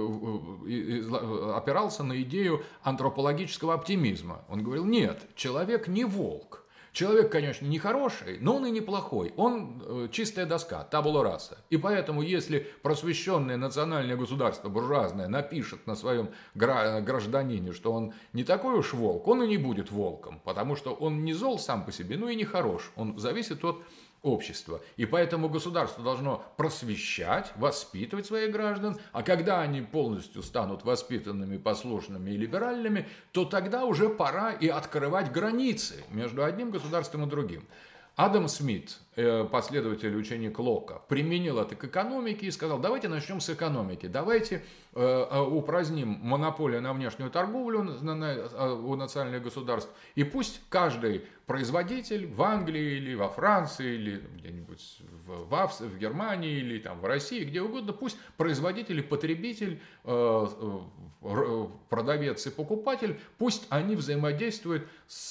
опирался на идею антропологического оптимизма. Он говорил, нет, человек не волк. Человек, конечно, не хороший, но он и неплохой. Он чистая доска, табула раса. И поэтому, если просвещенное национальное государство буржуазное напишет на своем гражданине, что он не такой уж волк, он и не будет волком, потому что он не зол сам по себе, но и не хорош. Он зависит от общества. И поэтому государство должно просвещать, воспитывать своих граждан, а когда они полностью станут воспитанными, послушными и либеральными, то тогда уже пора и открывать границы между одним государством и другим. Адам Смит, последователь учения Лока, применил это к экономике и сказал, давайте начнем с экономики, давайте упраздним монополию на внешнюю торговлю у национальных государств, и пусть каждый производитель в Англии или во Франции, или где-нибудь в Германии, или там в России, где угодно, пусть производитель и потребитель, продавец и покупатель, пусть они взаимодействуют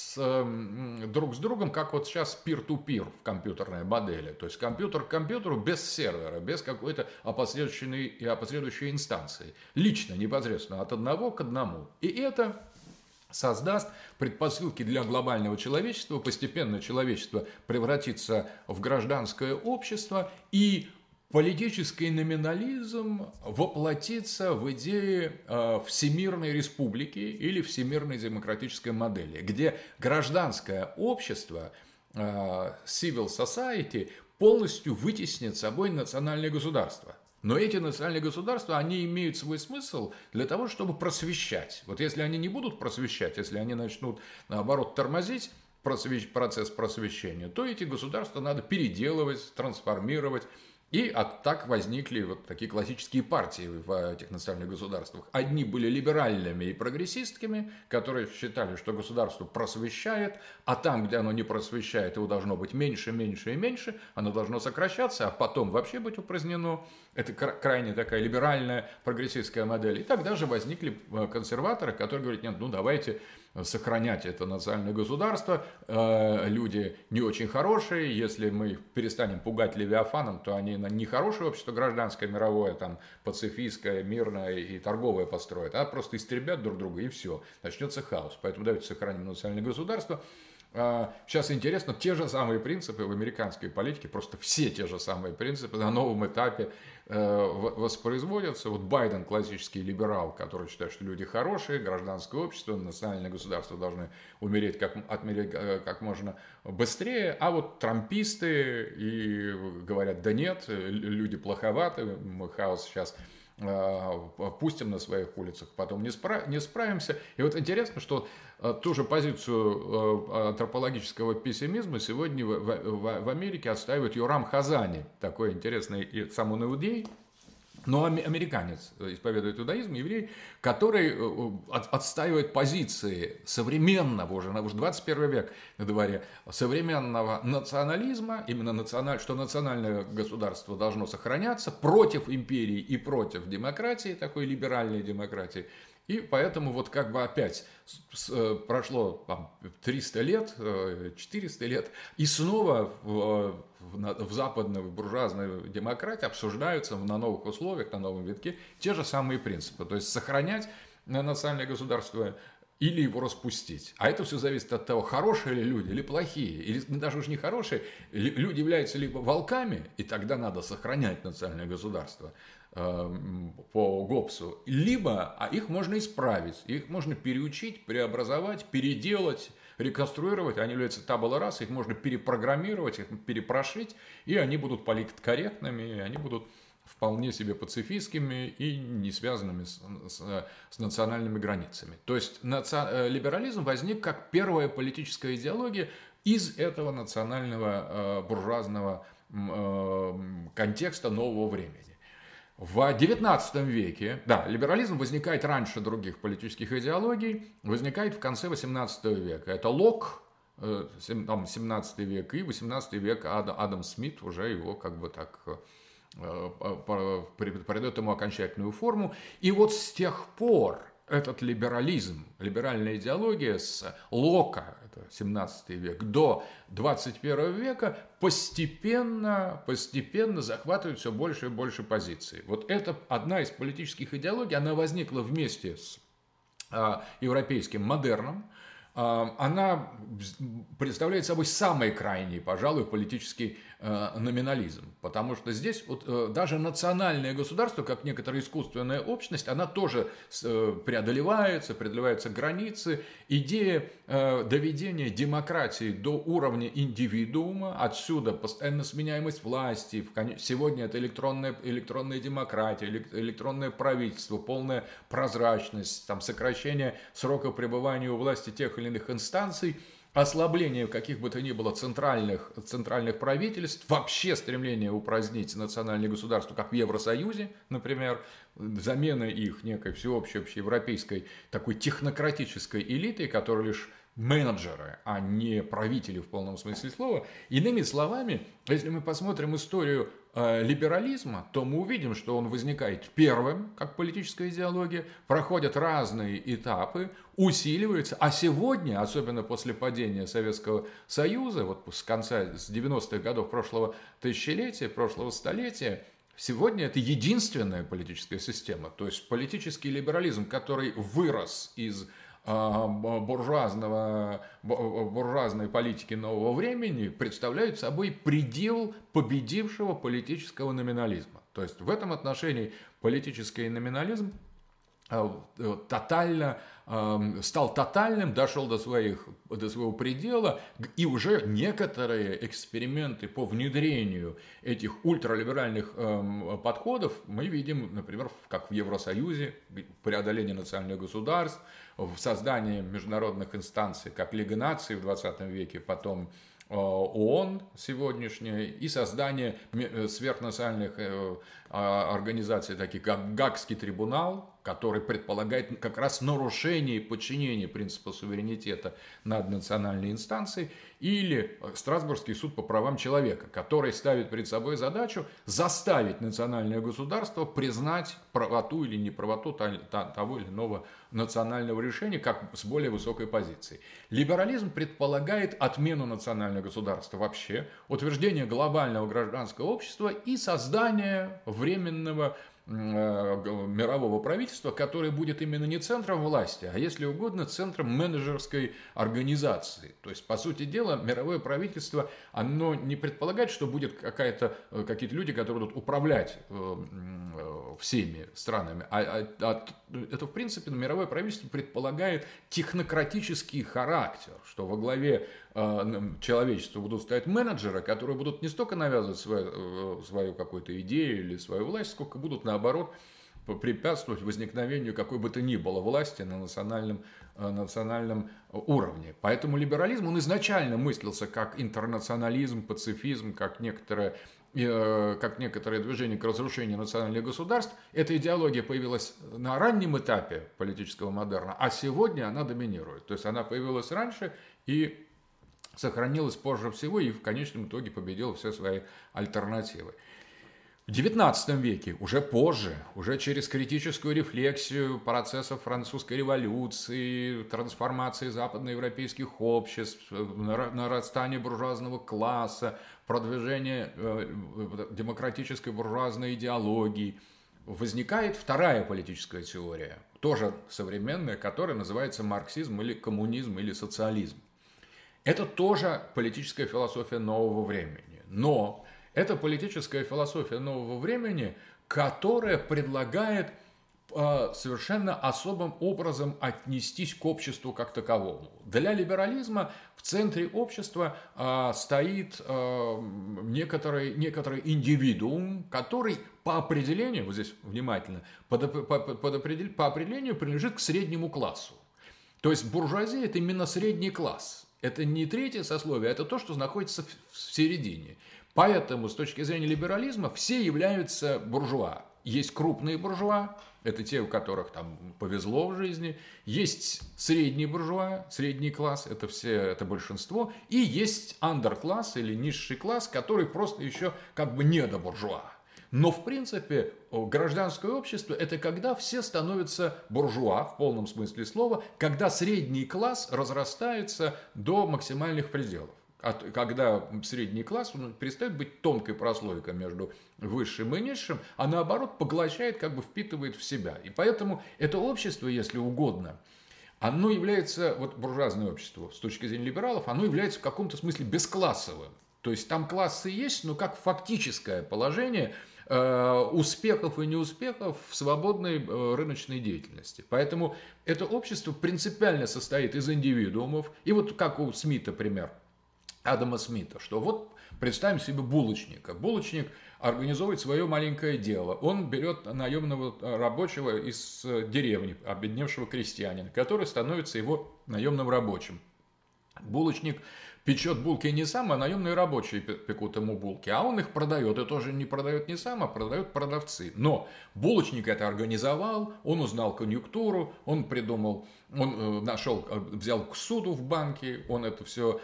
друг с другом, как вот сейчас peer-to-peer в компьютерной модели. То есть компьютер к компьютеру без сервера, без какой-то опосредующей инстанции. Лично, непосредственно, от одного к одному. И это создаст предпосылки для глобального человечества. Постепенно человечество превратится в гражданское общество, и политический номинализм воплотится в идее всемирной республики или всемирной демократической модели, где гражданское общество, civil society, полностью вытеснит собой национальные государства. Но эти национальные государства, они имеют свой смысл для того, чтобы просвещать. Вот если они не будут просвещать, если они начнут, наоборот, тормозить процесс просвещения, то эти государства надо переделывать, трансформировать. И так возникли вот такие классические партии в этих национальных государствах. Одни были либеральными и прогрессистскими, которые считали, что государство просвещает, а там, где оно не просвещает, его должно быть меньше, меньше и меньше, оно должно сокращаться, а потом вообще быть упразднено. Это крайне такая либеральная прогрессистская модель. И тогда же возникли консерваторы, которые говорят, нет, ну давайте сохранять это национальное государство, люди не очень хорошие, если мы их перестанем пугать левиафаном, то они не хорошее общество гражданское, мировое, там, пацифистское, мирное и торговое построят, а просто истребят друг друга и все, начнется хаос. Поэтому давайте сохраним национальное государство. Сейчас интересно, те же самые принципы в американской политике, просто все те же самые принципы на новом этапе воспроизводятся. Вот Байден, классический либерал, который считает, что люди хорошие, гражданское общество, национальное государство должны отмереть как можно быстрее, а вот трамписты и говорят, да нет, люди плоховаты, мы хаос сейчас пустим на своих улицах, потом не справимся. И вот интересно, что ту же позицию антропологического пессимизма сегодня в Америке отстаивает Йорам Хазани, такой интересный и сам он иудей, но американец, исповедует иудаизм, еврей, который отстаивает позиции современного, уже 21 век на дворе, современного национализма, именно что национальное государство должно сохраняться против империи и против демократии, такой либеральной демократии. И поэтому вот как бы опять прошло там, 300 лет, 400 лет, и снова в западной буржуазной демократии обсуждаются на новых условиях, на новом витке те же самые принципы. То есть сохранять национальное государство или его распустить. А это все зависит от того, хорошие ли люди или плохие. Или даже уж не хорошие, люди являются либо волками, и тогда надо сохранять национальное государство по Гоббсу, либо их можно исправить, их можно переучить, преобразовать, переделать, реконструировать, они являются табула раса, их можно перепрограммировать, их перепрошить, и они будут политкорректными, и они будут вполне себе пацифистскими и не связанными с национальными границами. То есть либерализм возник как первая политическая идеология из этого национального буржуазного контекста нового времени. В XIX веке, да, либерализм возникает раньше других политических идеологий, возникает в конце XVIII века. Это Лок, 17 век, и 18 век Адам Смит уже его как бы так придает ему окончательную форму. И вот с тех пор этот либерализм, либеральная идеология с Лока, это 17 век, до 21 века постепенно захватывает все больше и больше позиций. Вот это одна из политических идеологий, она возникла вместе с европейским модерном, она представляет собой самый крайний, пожалуй, политический номинализм. Потому что здесь вот, даже национальное государство, как некоторая искусственная общность, она тоже преодолеваются границы. Идея доведения демократии до уровня индивидуума, отсюда постоянно сменяемость власти. Сегодня это электронная демократия, электронное правительство, полная прозрачность, там, сокращение срока пребывания у власти тех или иных инстанций, ослабление каких бы то ни было центральных правительств, вообще стремление упразднить национальные государства, как в Евросоюзе, например, замена их некой всеобщей общеевропейской такой технократической элитой, которая лишь менеджеры, а не правители в полном смысле слова. Иными словами, если мы посмотрим историю либерализма, то мы увидим, что он возникает первым, как политическая идеология, проходят разные этапы, усиливается, а сегодня, особенно после падения Советского Союза, вот с конца 90-х годов прошлого тысячелетия, прошлого столетия, сегодня это единственная политическая система, то есть политический либерализм, который вырос из буржуазной политики нового времени, представляет собой предел победившего политического номинализма. То есть в этом отношении политический номинализм стал тотальным, дошел до своего предела, и уже некоторые эксперименты по внедрению этих ультралиберальных подходов мы видим, например, как в Евросоюзе, преодоление национальных государств, в создании международных инстанций, как Лига наций в 20 веке, потом ООН сегодняшняя, и создание сверхнациональных организаций, таких как Гаагский трибунал, который предполагает как раз нарушение и подчинение принципа суверенитета над национальной инстанцией, или Страсбургский суд по правам человека, который ставит перед собой задачу заставить национальное государство признать правоту или неправоту того или иного национального решения как с более высокой позиции. Либерализм предполагает отмену национального государства вообще, утверждение глобального гражданского общества и создание временного мирового правительства, которое будет именно не центром власти, а, если угодно, центром менеджерской организации. То есть, по сути дела, мировое правительство, оно не предполагает, что будет какие-то люди, которые будут управлять всеми странами. Это, в принципе, мировое правительство предполагает технократический характер, что во главе человечества будут стоять менеджеры, которые будут не столько навязывать свою какую-то идею или свою власть, сколько будут, наоборот, препятствовать возникновению какой бы то ни было власти на национальном уровне. Поэтому либерализм, он изначально мыслился как интернационализм, пацифизм, как некоторое движение к разрушению национальных государств. Эта идеология появилась на раннем этапе политического модерна, а сегодня она доминирует. То есть она появилась раньше и сохранилась позже всего, и в конечном итоге победила все свои альтернативы. В XIX веке, уже позже, уже через критическую рефлексию процессов французской революции, трансформации западноевропейских обществ, нарастания буржуазного класса, продвижение демократической буржуазной идеологии, возникает вторая политическая теория, тоже современная, которая называется марксизм или коммунизм или социализм. Это тоже политическая философия нового времени, но это политическая философия нового времени, которая предлагает совершенно особым образом отнестись к обществу как таковому. Для либерализма в центре общества стоит некоторый индивидуум, который по определению, вот здесь внимательно, по определению принадлежит к среднему классу. То есть буржуазия – это именно средний класс. Это не третье сословие, это то, что находится в середине. Поэтому с точки зрения либерализма все являются буржуа. Есть крупные буржуа, это те, у которых там повезло в жизни. Есть средний буржуа, средний класс, это большинство. И есть андеркласс или низший класс, который просто еще как бы недобуржуа. Но, в принципе, гражданское общество – это когда все становятся буржуа, в полном смысле слова, когда средний класс разрастается до максимальных пределов. Когда средний класс перестает быть тонкой прослойкой между высшим и низшим, а наоборот поглощает, как бы впитывает в себя. И поэтому это общество, если угодно, оно является, вот буржуазное общество, с точки зрения либералов, оно является в каком-то смысле бесклассовым. То есть там классы есть, но как фактическое положение успехов и неуспехов в свободной рыночной деятельности. Поэтому это общество принципиально состоит из индивидуумов. И вот как у Смита пример, Адама Смита, что вот представим себе булочника. Булочник организовывает свое маленькое дело. Он берет наемного рабочего из деревни, обедневшего крестьянина, который становится его наемным рабочим. Булочник печет булки не сам, а наемные рабочие пекут ему булки. А он их продает. И тоже не продает не сам, а продают продавцы. Но булочник это организовал, он узнал конъюнктуру, он придумал, он взял к суду в банке, он это все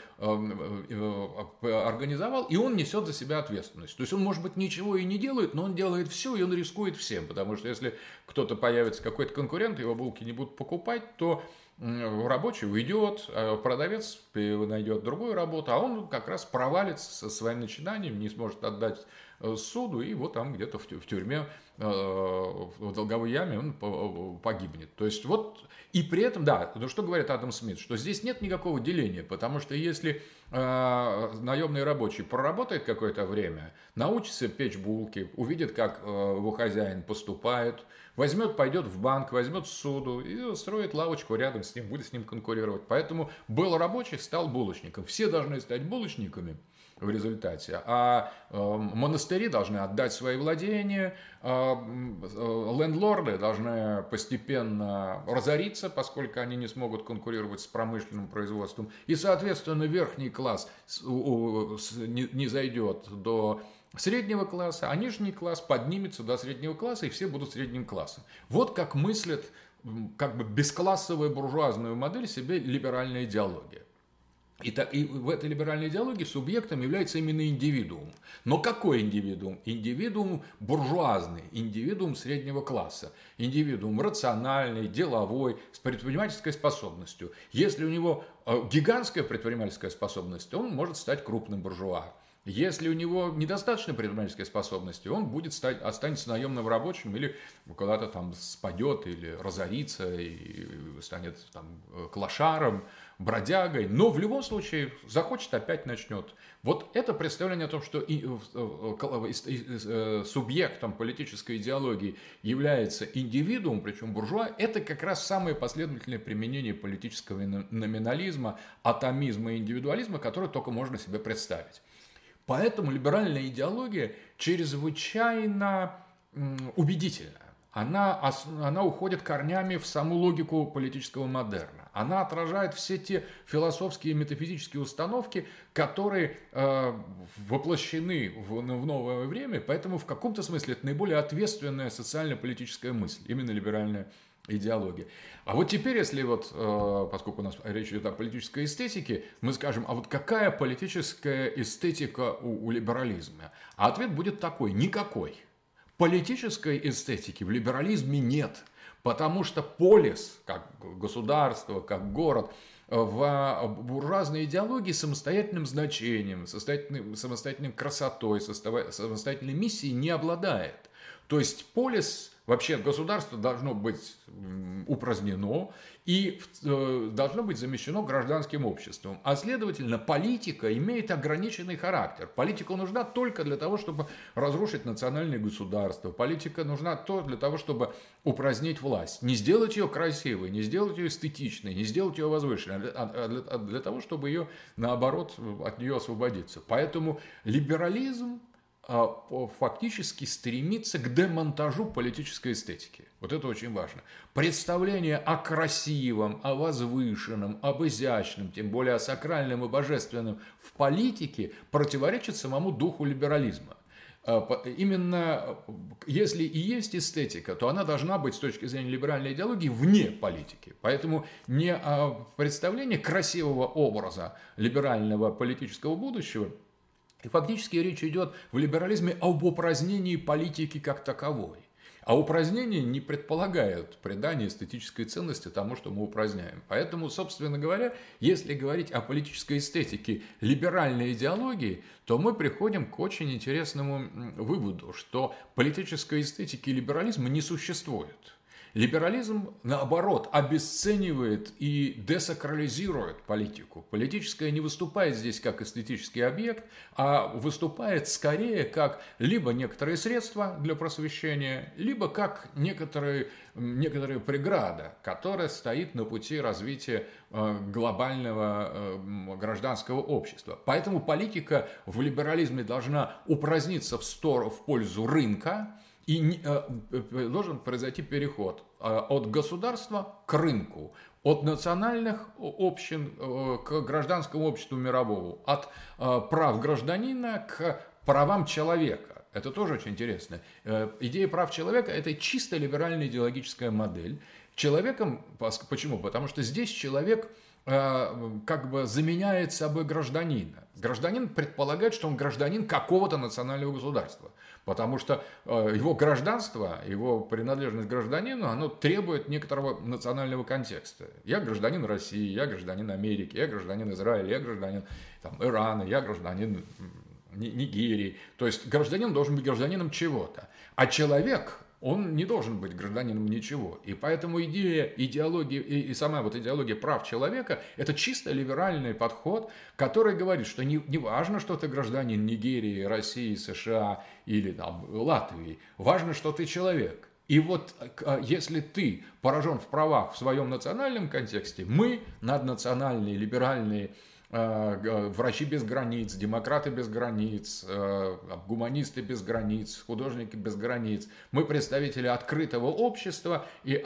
организовал, и он несет за себя ответственность. То есть он, может быть, ничего и не делает, но он делает все, и он рискует всем. Потому что если кто-то появится, какой-то конкурент, его булки не будут покупать, то рабочий уйдет, продавец найдет другую работу, а он как раз провалится со своим начинанием, не сможет отдать суду, и вот там где-то в тюрьме, в долговой яме он погибнет. То есть вот, и при этом, да, ну что говорит Адам Смит, что здесь нет никакого деления, потому что если наемный рабочий проработает какое-то время, научится печь булки, увидит, как его хозяин поступает, возьмет, пойдет в банк, возьмет суду и строит лавочку рядом с ним, будет с ним конкурировать. Поэтому был рабочий, стал булочником. Все должны стать булочниками в результате, а монастыри должны отдать свои владения, лендлорды должны постепенно разориться, поскольку они не смогут конкурировать с промышленным производством, и, соответственно, верхний класс не зайдет до среднего класса, а нижний класс поднимется до среднего класса, и все будут средним классом. Вот как мыслит как бы бесклассовая буржуазную модель себе либеральная идеология. И в этой либеральной идеологии субъектом является именно индивидуум. Но какой индивидуум? Индивидуум буржуазный, индивидуум среднего класса, индивидуум рациональный, деловой, с предпринимательской способностью. Если у него гигантская предпринимательская способность, он может стать крупным буржуа. Если у него недостаточно предпринимательской способности, он останется наемным рабочим или куда-то там спадет, или разорится, и станет там клошаром, бродягой, но в любом случае захочет, опять начнет. Вот это представление о том, что субъектом политической идеологии является индивидуум, причем буржуа, это как раз самое последовательное применение политического номинализма, атомизма и индивидуализма, которое только можно себе представить. Поэтому либеральная идеология чрезвычайно убедительна. Она уходит корнями в саму логику политического модерна. Она отражает все те философские и метафизические установки, которые воплощены в новое время, поэтому в каком-то смысле это наиболее ответственная социально-политическая мысль, именно либеральная идеология. А вот теперь, если вот, поскольку у нас речь идет о политической эстетике, мы скажем, а вот какая политическая эстетика у либерализма? А ответ будет такой: никакой. Политической эстетики в либерализме нет, потому что полис, как государство, как город, в буржуазной идеологии самостоятельным значением, самостоятельной красотой, самостоятельной миссией не обладает. То есть полис, вообще государство должно быть упразднено и должно быть замещено гражданским обществом. А следовательно, политика имеет ограниченный характер. Политика нужна только для того, чтобы разрушить национальное государство. Политика нужна только для того, чтобы упразднить власть. Не сделать ее красивой, не сделать ее эстетичной, не сделать ее возвышенной, а для того, чтобы ее, наоборот, от нее освободиться. Поэтому либерализм фактически стремится к демонтажу политической эстетики. Вот это очень важно. Представление о красивом, о возвышенном, об изящном, тем более о сакральном и божественном в политике противоречит самому духу либерализма. Именно если и есть эстетика, то она должна быть с точки зрения либеральной идеологии вне политики. Поэтому не представление красивого образа либерального политического будущего. И фактически речь идет в либерализме об упразднении политики как таковой. А упразднение не предполагает придание эстетической ценности тому, что мы упраздняем. Поэтому, собственно говоря, если говорить о политической эстетике либеральной идеологии, то мы приходим к очень интересному выводу, что политической эстетики либерализма не существует. Либерализм, наоборот, обесценивает и десакрализирует политику. Политическое не выступает здесь как эстетический объект, а выступает скорее как либо некоторые средства для просвещения, либо как некоторая преграда, которая стоит на пути развития глобального гражданского общества. Поэтому политика в либерализме должна упраздниться в пользу рынка, и должен произойти переход от государства к рынку, от национальных общин к гражданскому обществу мировому, от прав гражданина к правам человека. Это тоже очень интересно. Идея прав человека – это чисто либеральная идеологическая модель. Человеком, почему? Потому что здесь человек как бы заменяет собой гражданина. Гражданин предполагает, что он гражданин какого-то национального государства, потому что его гражданство, его принадлежность к гражданину, оно требует некоторого национального контекста. Я гражданин России, я гражданин Америки, я гражданин Израиля, я гражданин Ирана, я гражданин Нигерии. То есть гражданин должен быть гражданином чего-то, а человек, он не должен быть гражданином ничего. И поэтому идеология и сама вот идеология прав человека – это чисто либеральный подход, который говорит, что не важно, что ты гражданин Нигерии, России, США или Латвии, важно, что ты человек. И вот если ты поражен в правах в своем национальном контексте, мы, наднациональные, либеральные, врачи без границ, демократы без границ, гуманисты без границ, художники без границ. Мы представители открытого общества и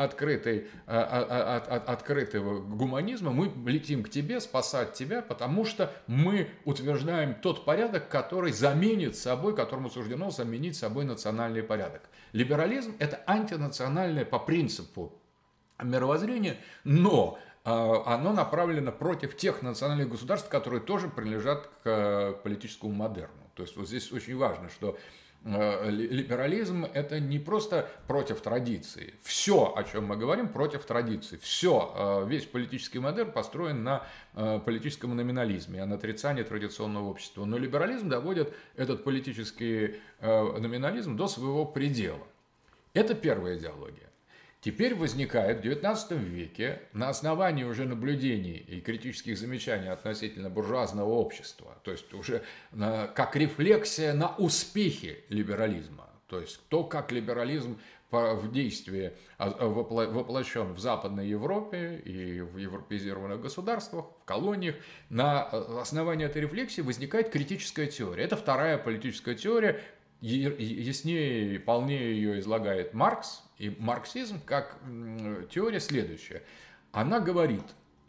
открытого гуманизма. Мы летим к тебе, спасать тебя, потому что мы утверждаем тот порядок, который заменит собой, которому суждено заменить собой национальный порядок. Либерализм – это антинациональное по принципу мировоззрение, но оно направлено против тех национальных государств, которые тоже принадлежат к политическому модерну. То есть вот здесь очень важно, что либерализм – это не просто против традиции. Все, о чем мы говорим, против традиции. Все, весь политический модерн построен на политическом номинализме, на отрицании традиционного общества. Но либерализм доводит этот политический номинализм до своего предела. Это первая идеология. Теперь возникает в XIX веке на основании уже наблюдений и критических замечаний относительно буржуазного общества, то есть уже как рефлексия на успехи либерализма, то есть то, как либерализм в действии воплощен в Западной Европе и в европеизированных государствах, в колониях, на основании этой рефлексии возникает критическая теория. Это вторая политическая теория. Яснее и полнее ее излагает Маркс. И марксизм как теория следующая. Она говорит,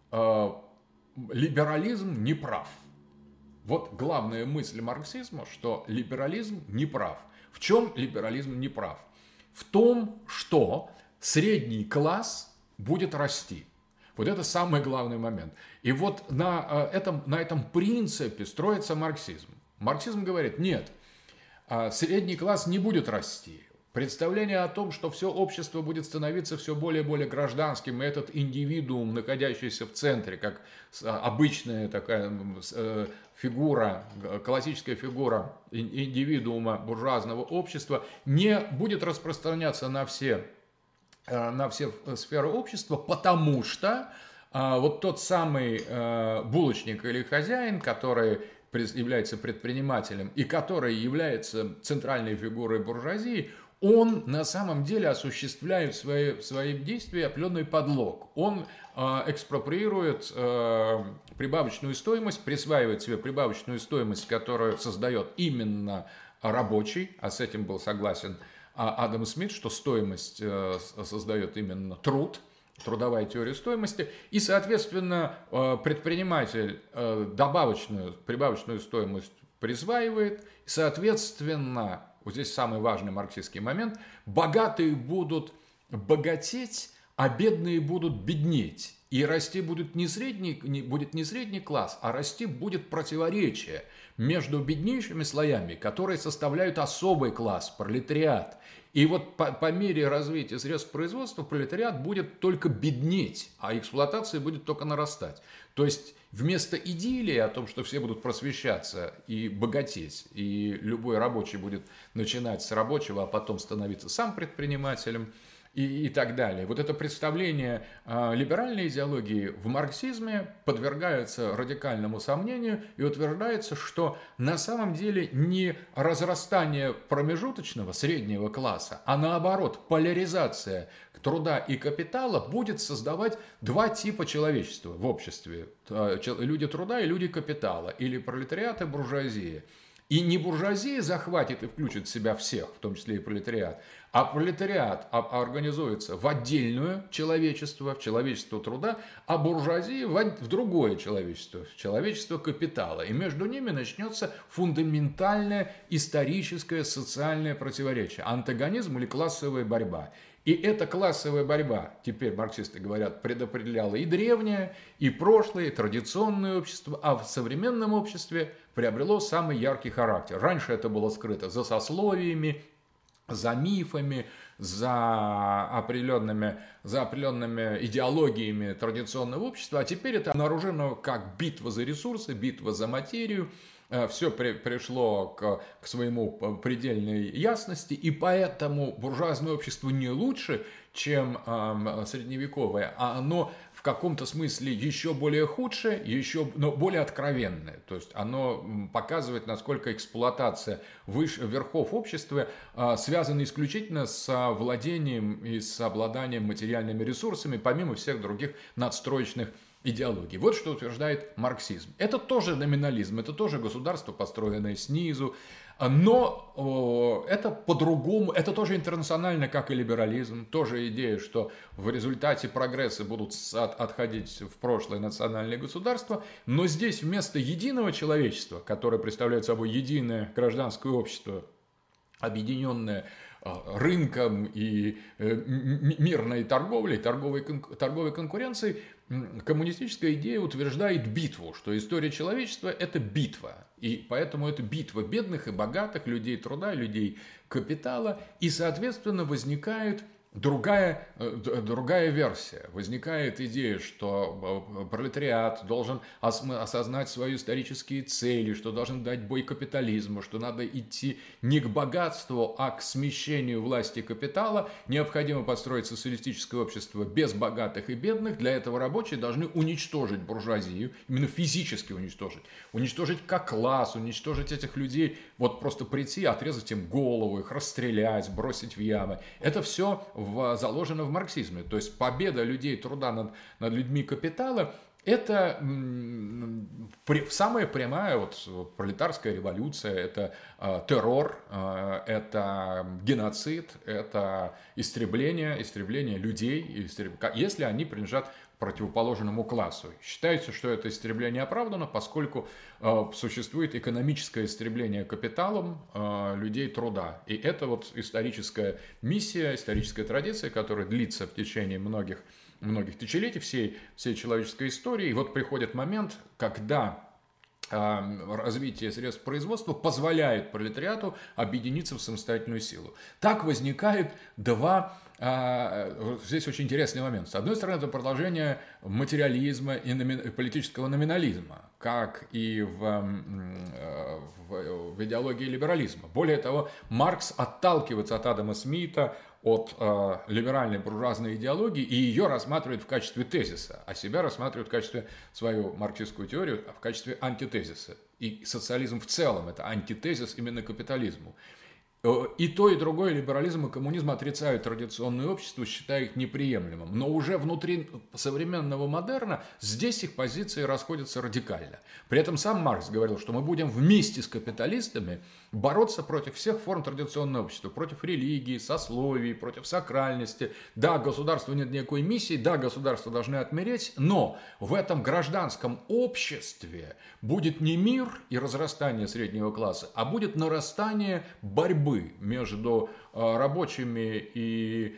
либерализм не прав. Вот главная мысль марксизма, что либерализм не прав. В чем либерализм не прав? В том, что средний класс будет расти. Вот это самый главный момент. И вот на этом принципе строится марксизм. Марксизм говорит, нет, средний класс не будет расти. Представление о том, что все общество будет становиться все более и более гражданским, и этот индивидуум, находящийся в центре, как обычная такая фигура, классическая фигура индивидуума буржуазного общества, не будет распространяться на все сферы общества, потому что вот тот самый булочник или хозяин, который является предпринимателем и который является центральной фигурой буржуазии, он на самом деле осуществляет в своем действии определенный подлог. Он экспроприирует прибавочную стоимость, присваивает себе прибавочную стоимость, которую создает именно рабочий, а с этим был согласен Адам Смит, что стоимость создает именно труд, трудовая теория стоимости, и, соответственно, предприниматель прибавочную стоимость присваивает, соответственно, вот здесь самый важный марксистский момент, богатые будут богатеть, а бедные будут беднеть. И расти будет не средний класс, а расти будет противоречие между беднейшими слоями, которые составляют особый класс, пролетариат. И вот по мере развития средств производства пролетариат будет только беднеть, а эксплуатация будет только нарастать. То есть вместо идиллии о том, что все будут просвещаться и богатеть, и любой рабочий будет начинать с рабочего, а потом становиться сам предпринимателем, и так далее. Вот это представление либеральной идеологии в марксизме подвергается радикальному сомнению и утверждается, что на самом деле не разрастание промежуточного, среднего класса, а наоборот поляризация труда и капитала будет создавать два типа человечества в обществе. Люди труда и люди капитала, или пролетариат и буржуазия. И не буржуазия захватит и включит в себя всех, в том числе и пролетариат, а пролетариат организуется в отдельное человечество, в человечество труда, а буржуазия в другое человечество, в человечество капитала. И между ними начнется фундаментальное историческое социальное противоречие, антагонизм или классовая борьба. И эта классовая борьба, теперь марксисты говорят, предопределяла и древнее, и прошлое, и традиционное общество, а в современном обществе приобрело самый яркий характер. Раньше это было скрыто за сословиями, за мифами, за определенными идеологиями традиционного общества, а теперь это обнаружено как битва за ресурсы, битва за материю. Все пришло к своему предельной ясности, и поэтому буржуазное общество не лучше, чем средневековое, а оно в каком-то смысле еще более худшее, но более откровенное. То есть оно показывает, насколько эксплуатация верхов общества связана исключительно с владением и с обладанием материальными ресурсами, помимо всех других надстроечных идеологии. Вот что утверждает марксизм. Это тоже номинализм, это тоже государство, построенное снизу, но это по-другому, это тоже интернационально, как и либерализм. Тоже идея, что в результате прогресса будут отходить в прошлое национальные государства, но здесь вместо единого человечества, которое представляет собой единое гражданское общество, объединенное рынком и мирной торговлей, торговой конкуренцией, коммунистическая идея утверждает битву, что история человечества – это битва. И поэтому это битва бедных и богатых, людей труда, людей капитала. И, соответственно, возникает другая версия. Возникает идея, что пролетариат должен осознать свои исторические цели, что должен дать бой капитализму, что надо идти не к богатству, а к смещению власти капитала. Необходимо построить социалистическое общество без богатых и бедных. Для этого рабочие должны уничтожить буржуазию, именно физически уничтожить. Уничтожить как класс, уничтожить этих людей, вот просто прийти, отрезать им голову, их расстрелять, бросить в ямы. Это все заложено в марксизме. То есть победа людей труда над людьми капитала – это самая прямая пролетарская революция, это террор, это геноцид, это истребление людей, если они принадлежат противоположному классу. Считается, что это истребление оправдано, поскольку существует экономическое истребление капиталом людей труда. И это историческая миссия, историческая традиция, которая длится в течение многих тысячелетий всей человеческой истории. И вот приходит момент, когда развитие средств производства позволяет пролетариату объединиться в самостоятельную силу. Так возникает здесь очень интересный момент. С одной стороны, это продолжение материализма и политического номинализма, как и в идеологии либерализма. Более того, Маркс отталкивается от Адама Смита, от либеральной буржуазной идеологии и ее рассматривает в качестве тезиса, а себя рассматривает в качестве свою марксистскую теорию, в качестве антитезиса. И социализм в целом – это антитезис именно капитализму. И то, и другое, либерализм и коммунизм, отрицают традиционное общество, считая их неприемлемым. Но уже внутри современного модерна здесь их позиции расходятся радикально. При этом сам Маркс говорил, что мы будем вместе с капиталистами бороться против всех форм традиционного общества, против религии, сословий, против сакральности. Да, государству нет никакой миссии, да, государство должны отмереть, но в этом гражданском обществе будет не мир и разрастание среднего класса, а будет нарастание борьбы между рабочими и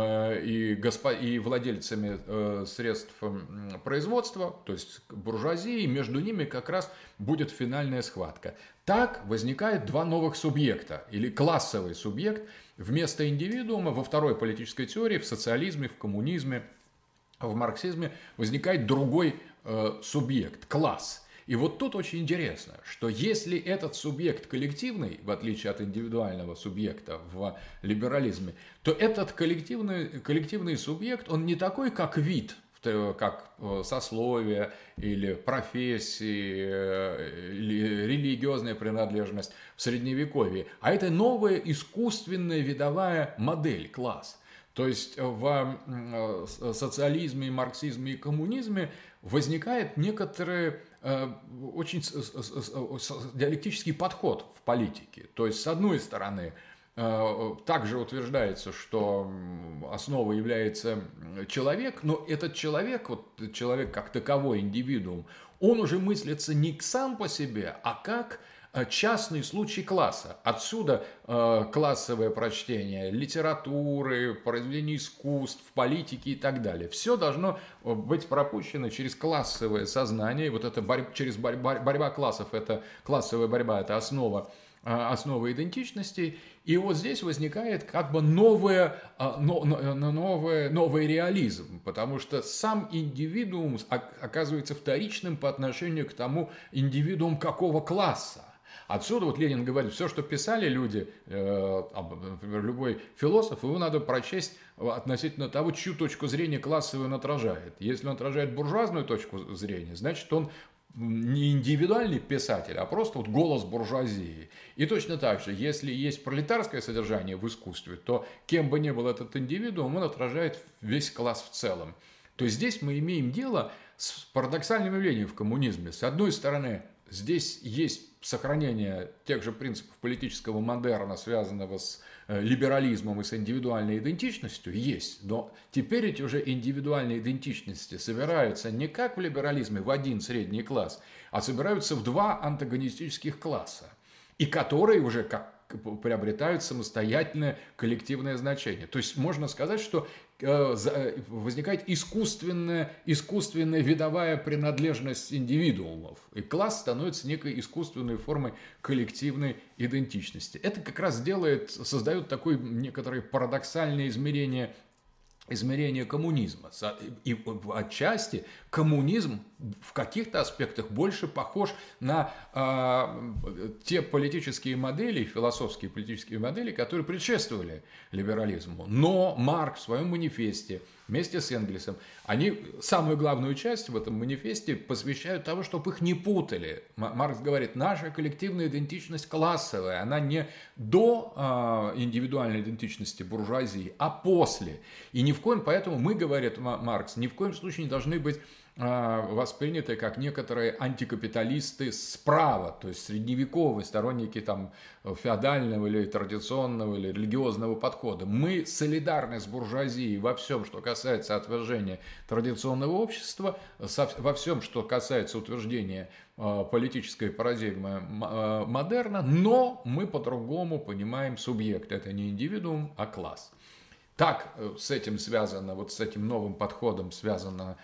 владельцами средств производства, то есть буржуазией, между ними как раз будет финальная схватка. Так возникает два новых субъекта, или классовый субъект. Вместо индивидуума во второй политической теории, в социализме, в коммунизме, в марксизме возникает другой субъект, класс. И вот тут очень интересно, что если этот субъект коллективный, в отличие от индивидуального субъекта в либерализме, то этот коллективный субъект, он не такой, как вид, как сословие или профессии, или религиозная принадлежность в Средневековье, а это новая искусственная видовая модель, класс. То есть в социализме, марксизме и коммунизме возникает некоторый очень диалектический подход в политике. То есть, с одной стороны, также утверждается, что основой является человек, но этот человек, вот человек как таковой, индивидуум, он уже мыслится не сам по себе, а как частный случай класса. Отсюда классовое прочтение литературы, произведений искусств, политики и так далее. Все должно быть пропущено через классовое сознание. Вот это борьба классов, это классовая борьба, это основа идентичности. И вот здесь возникает как бы новый реализм, потому что сам индивидуум оказывается вторичным по отношению к тому индивидууму какого класса. Отсюда вот Ленин говорит, все, что писали люди, например, любой философ, его надо прочесть относительно того, чью точку зрения классовую он отражает. Если он отражает буржуазную точку зрения, значит, он не индивидуальный писатель, а просто вот голос буржуазии. И точно так же, если есть пролетарское содержание в искусстве, то кем бы ни был этот индивидуум, он отражает весь класс в целом. То есть здесь мы имеем дело с парадоксальным явлением в коммунизме. С одной стороны, здесь есть сохранение тех же принципов политического модерна, связанного с либерализмом и с индивидуальной идентичностью, есть. Но теперь эти уже индивидуальные идентичности собираются не как в либерализме в один средний класс, а собираются в два антагонистических класса, и которые уже как приобретают самостоятельное коллективное значение. То есть можно сказать, что возникает искусственная видовая принадлежность индивидуумов, и класс становится некой искусственной формой коллективной идентичности. Это как раз создает такое некоторое парадоксальное измерение коммунизма. И отчасти коммунизм в каких-то аспектах больше похож на те политические модели, философские политические модели, которые предшествовали либерализму. Но Маркс в своем манифесте вместе с Энгельсом, они самую главную часть в этом манифесте посвящают тому, чтобы их не путали. Маркс говорит, наша коллективная идентичность классовая, она не до индивидуальной идентичности буржуазии, а после. И поэтому мы, говорит Маркс, ни в коем случае не должны быть восприняты как некоторые антикапиталисты справа, то есть средневековые сторонники там феодального или традиционного или религиозного подхода. Мы солидарны с буржуазией во всем, что касается отвержения традиционного общества, во всем, что касается утверждения политической парадигмы модерна, но мы по-другому понимаем субъект. Это не индивидуум, а класс. Так с этим связано, вот с этим новым подходом связана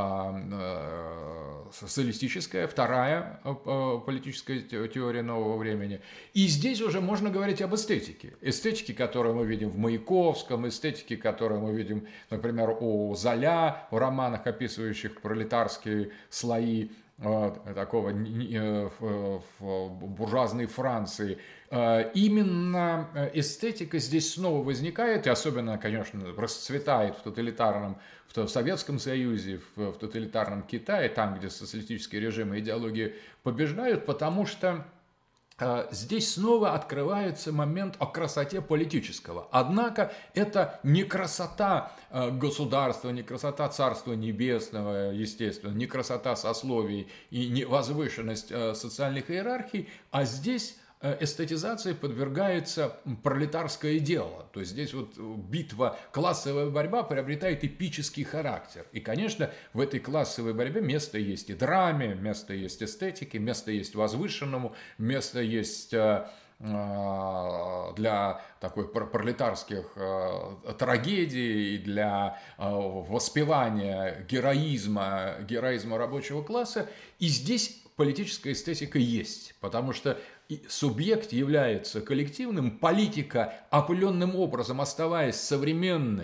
социалистическая, вторая политическая теория нового времени. И здесь уже можно говорить об эстетике. Эстетике, которую мы видим в Маяковском, эстетике, которую мы видим, например, у Золя, в романах, описывающих пролетарские слои такого в буржуазной Франции. Именно эстетика здесь снова возникает, и особенно, конечно, расцветает в Советском Союзе, в тоталитарном Китае, там, где социалистические режимы и идеологии побеждают, потому что здесь снова открывается момент о красоте политического. Однако это не красота государства, не красота Царства Небесного, естественно, не красота сословий и не возвышенность социальных иерархий, а здесь эстетизации подвергается пролетарское дело. То есть здесь вот битва, классовая борьба приобретает эпический характер. И, конечно, в этой классовой борьбе место есть и драме, место есть эстетике, место есть возвышенному, место есть для такой пролетарских трагедий, для воспевания героизма рабочего класса. И здесь политическая эстетика есть, потому что субъект является коллективным, политика, определенным образом оставаясь современной,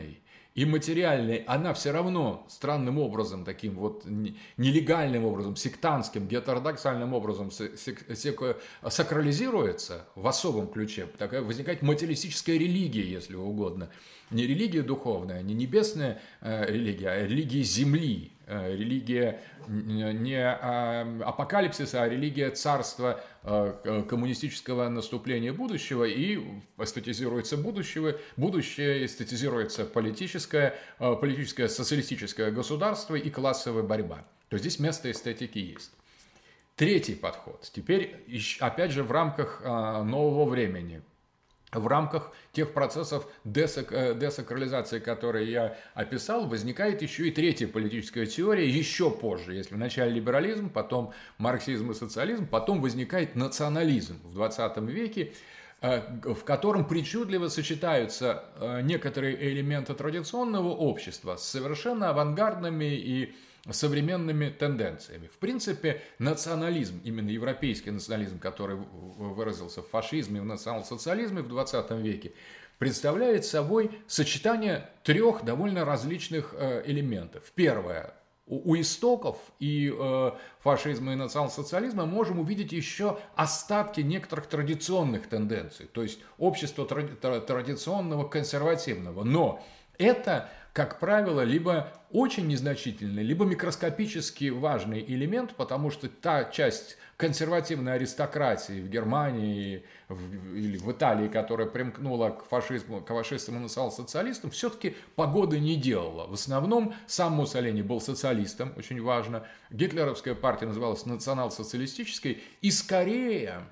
и материальной, она все равно странным образом, таким вот нелегальным образом, сектантским, гетеродоксальным образом сакрализируется в особом ключе. Такая возникает материалистическая религия, если угодно. Не религия духовная, не небесная религия, а религия земли. Религия не апокалипсиса, а религия царства коммунистического наступления будущего, и эстетизируется будущее эстетизируется политическое социалистическое государство и классовая борьба. То есть здесь место эстетики есть. Третий подход. Теперь, опять же, в рамках нового времени. В рамках тех процессов десакрализации, которые я описал, возникает еще и третья политическая теория, еще позже. Если вначале либерализм, потом марксизм и социализм, потом возникает национализм в 20 веке, в котором причудливо сочетаются некоторые элементы традиционного общества с совершенно авангардными и современными тенденциями. В принципе, национализм, именно европейский национализм, который выразился в фашизме и в национал-социализме в 20 веке, представляет собой сочетание трех довольно различных элементов. Первое. У истоков и фашизма и национал-социализма можем увидеть еще остатки некоторых традиционных тенденций, то есть общество традиционного, консервативного. Но это, как правило, либо очень незначительный, либо микроскопически важный элемент, потому что та часть консервативной аристократии в Германии или в Италии, которая примкнула к фашистам и национал-социалистам, все-таки погоды не делала. В основном сам Муссолини был социалистом, очень важно. Гитлеровская партия называлась национал-социалистической, и скорее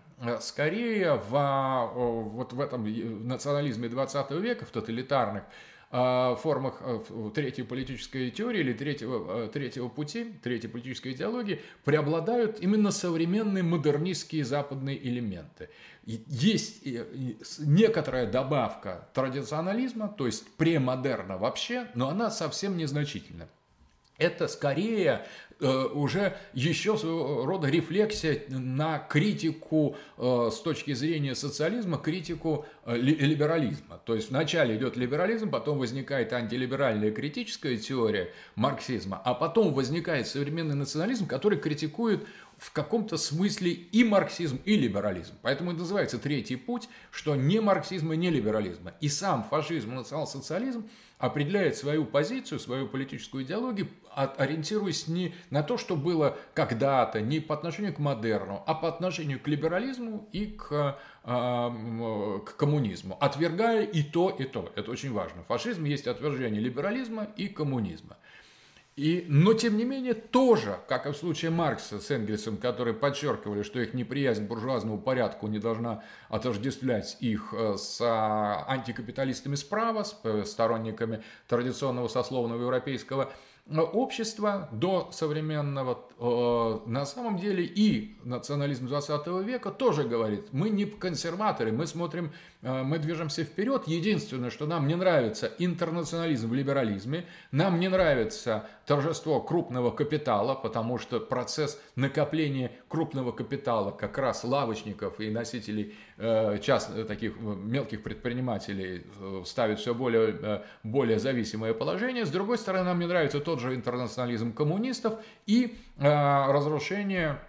вот в этом национализме 20 века, в тоталитарных формах третьей политической теории или третьего пути, третьей политической идеологии преобладают именно современные модернистские западные элементы. Есть некоторая добавка традиционализма, то есть премодерна вообще, но она совсем незначительна. Это скорее уже еще своего рода рефлексия на критику с точки зрения социализма, критику либерализма. То есть вначале идет либерализм, потом возникает антилиберальная критическая теория марксизма, а потом возникает современный национализм, который критикует в каком-то смысле и марксизм, и либерализм. Поэтому и называется третий путь, что не марксизма, не либерализма. И сам фашизм и национал-социализм определяет свою позицию, свою политическую идеологию, ориентируясь не на то, что было когда-то, не по отношению к модерну, а по отношению к либерализму и к коммунизму, отвергая и то, и то. Это очень важно. Фашизм есть отвержение либерализма и коммунизма. Но, тем не менее, тоже, как и в случае Маркса с Энгельсом, которые подчеркивали, что их неприязнь к буржуазному порядку не должна отождествлять их с антикапиталистами справа, с сторонниками традиционного сословного европейского общества до современного, на самом деле и национализм 20 века тоже говорит, мы не консерваторы, мы смотрим, мы движемся вперед. Единственное, что нам не нравится интернационализм в либерализме, нам не нравится торжество крупного капитала, потому что процесс накопления крупного капитала как раз лавочников и носителей таких мелких предпринимателей ставит все более зависимое положение. С другой стороны, нам не нравится тот же интернационализм коммунистов и разрушение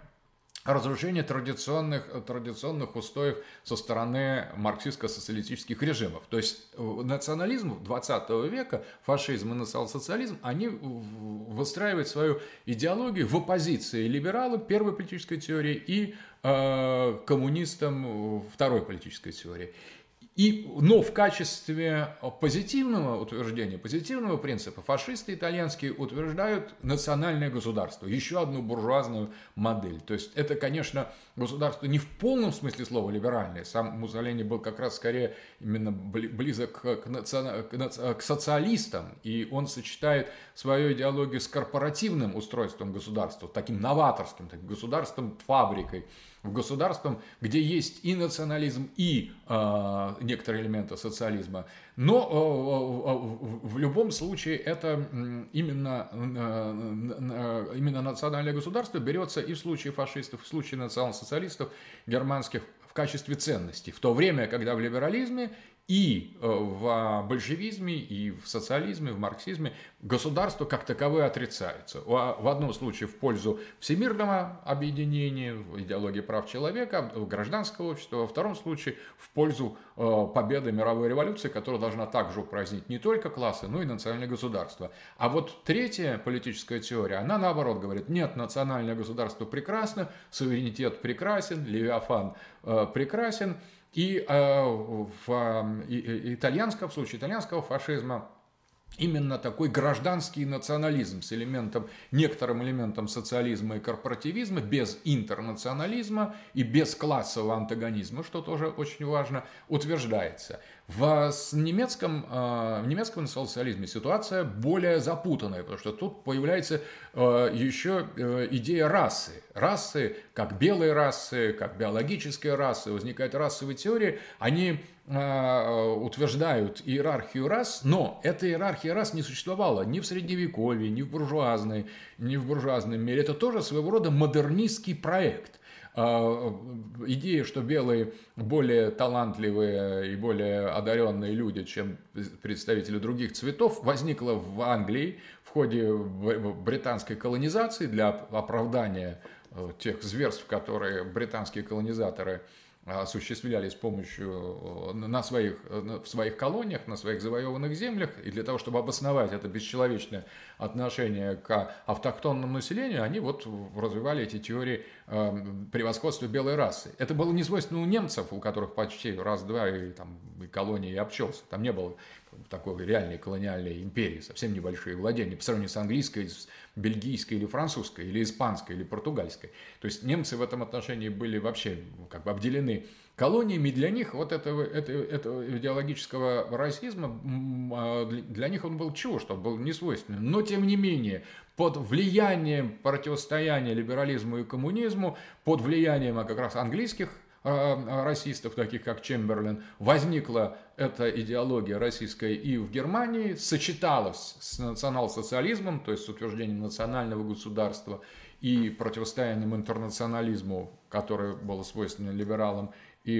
традиционных устоев со стороны марксистско-социалистических режимов. То есть национализм 20 века, фашизм и национал-социализм, они выстраивают свою идеологию в оппозиции либералам первой политической теории и коммунистам второй политической теории. Но в качестве позитивного утверждения, позитивного принципа, фашисты итальянские утверждают национальное государство, еще одну буржуазную модель. То есть это, конечно, государство не в полном смысле слова либеральное. Сам Муссолини был как раз скорее именно близок к социалистам, и он сочетает свою идеологию с корпоративным устройством государства, таким новаторским, таким государством-фабрикой, в государстве, где есть и национализм, и некоторые элементы социализма. Но в любом случае это именно национальное государство берется и в случае фашистов, и в случае национал-социалистов германских в качестве ценности. В то время, когда в либерализме И в большевизме, и в социализме, в марксизме государство как таковое отрицается. В одном случае в пользу всемирного объединения, в идеологии прав человека, гражданского общества, во втором случае в пользу победы мировой революции, которая должна также упразднить не только классы, но и национальное государство. А вот третья политическая теория, она наоборот говорит, нет, национальное государство прекрасно, суверенитет прекрасен, Левиафан прекрасен. И в случае итальянского фашизма именно такой гражданский национализм с некоторым элементом социализма и корпоративизма, без интернационализма и без классового антагонизма, что тоже очень важно, утверждается. В немецком национал-социализме ситуация более запутанная, потому что тут появляется еще идея расы. Расы, как белые расы, как биологические расы, возникают расовые теории, они утверждают иерархию рас, но эта иерархия рас не существовала ни в Средневековье, ни в буржуазном мире. Это тоже своего рода модернистский проект. Идея, что белые более талантливые и более одаренные люди, чем представители других цветов, возникла в Англии в ходе британской колонизации для оправдания тех зверств, которые британские колонизаторы осуществляли с помощью в своих колониях, на своих завоеванных землях, и для того, чтобы обосновать это бесчеловечное отношение к автохтонному населению, они вот развивали эти теории превосходства белой расы. Это было не свойственно у немцев, у которых почти раз-два и колонии обчелся. Там не было такой реальной колониальной империи, совсем небольшие владения, по сравнению с английской, с бельгийской или французской, или испанской, или португальской. То есть немцы в этом отношении были вообще обделены колониями. Для них вот этого идеологического расизма, для них он был чужд, он был несвойственен. Но тем не менее, под влиянием противостояния либерализму и коммунизму, под влиянием как раз английских расистов, таких как Чемберлен, возникла эта идеология российская и в Германии, сочеталась с национал-социализмом, то есть с утверждением национального государства и противостоянием интернационализму, которое было свойственно либералам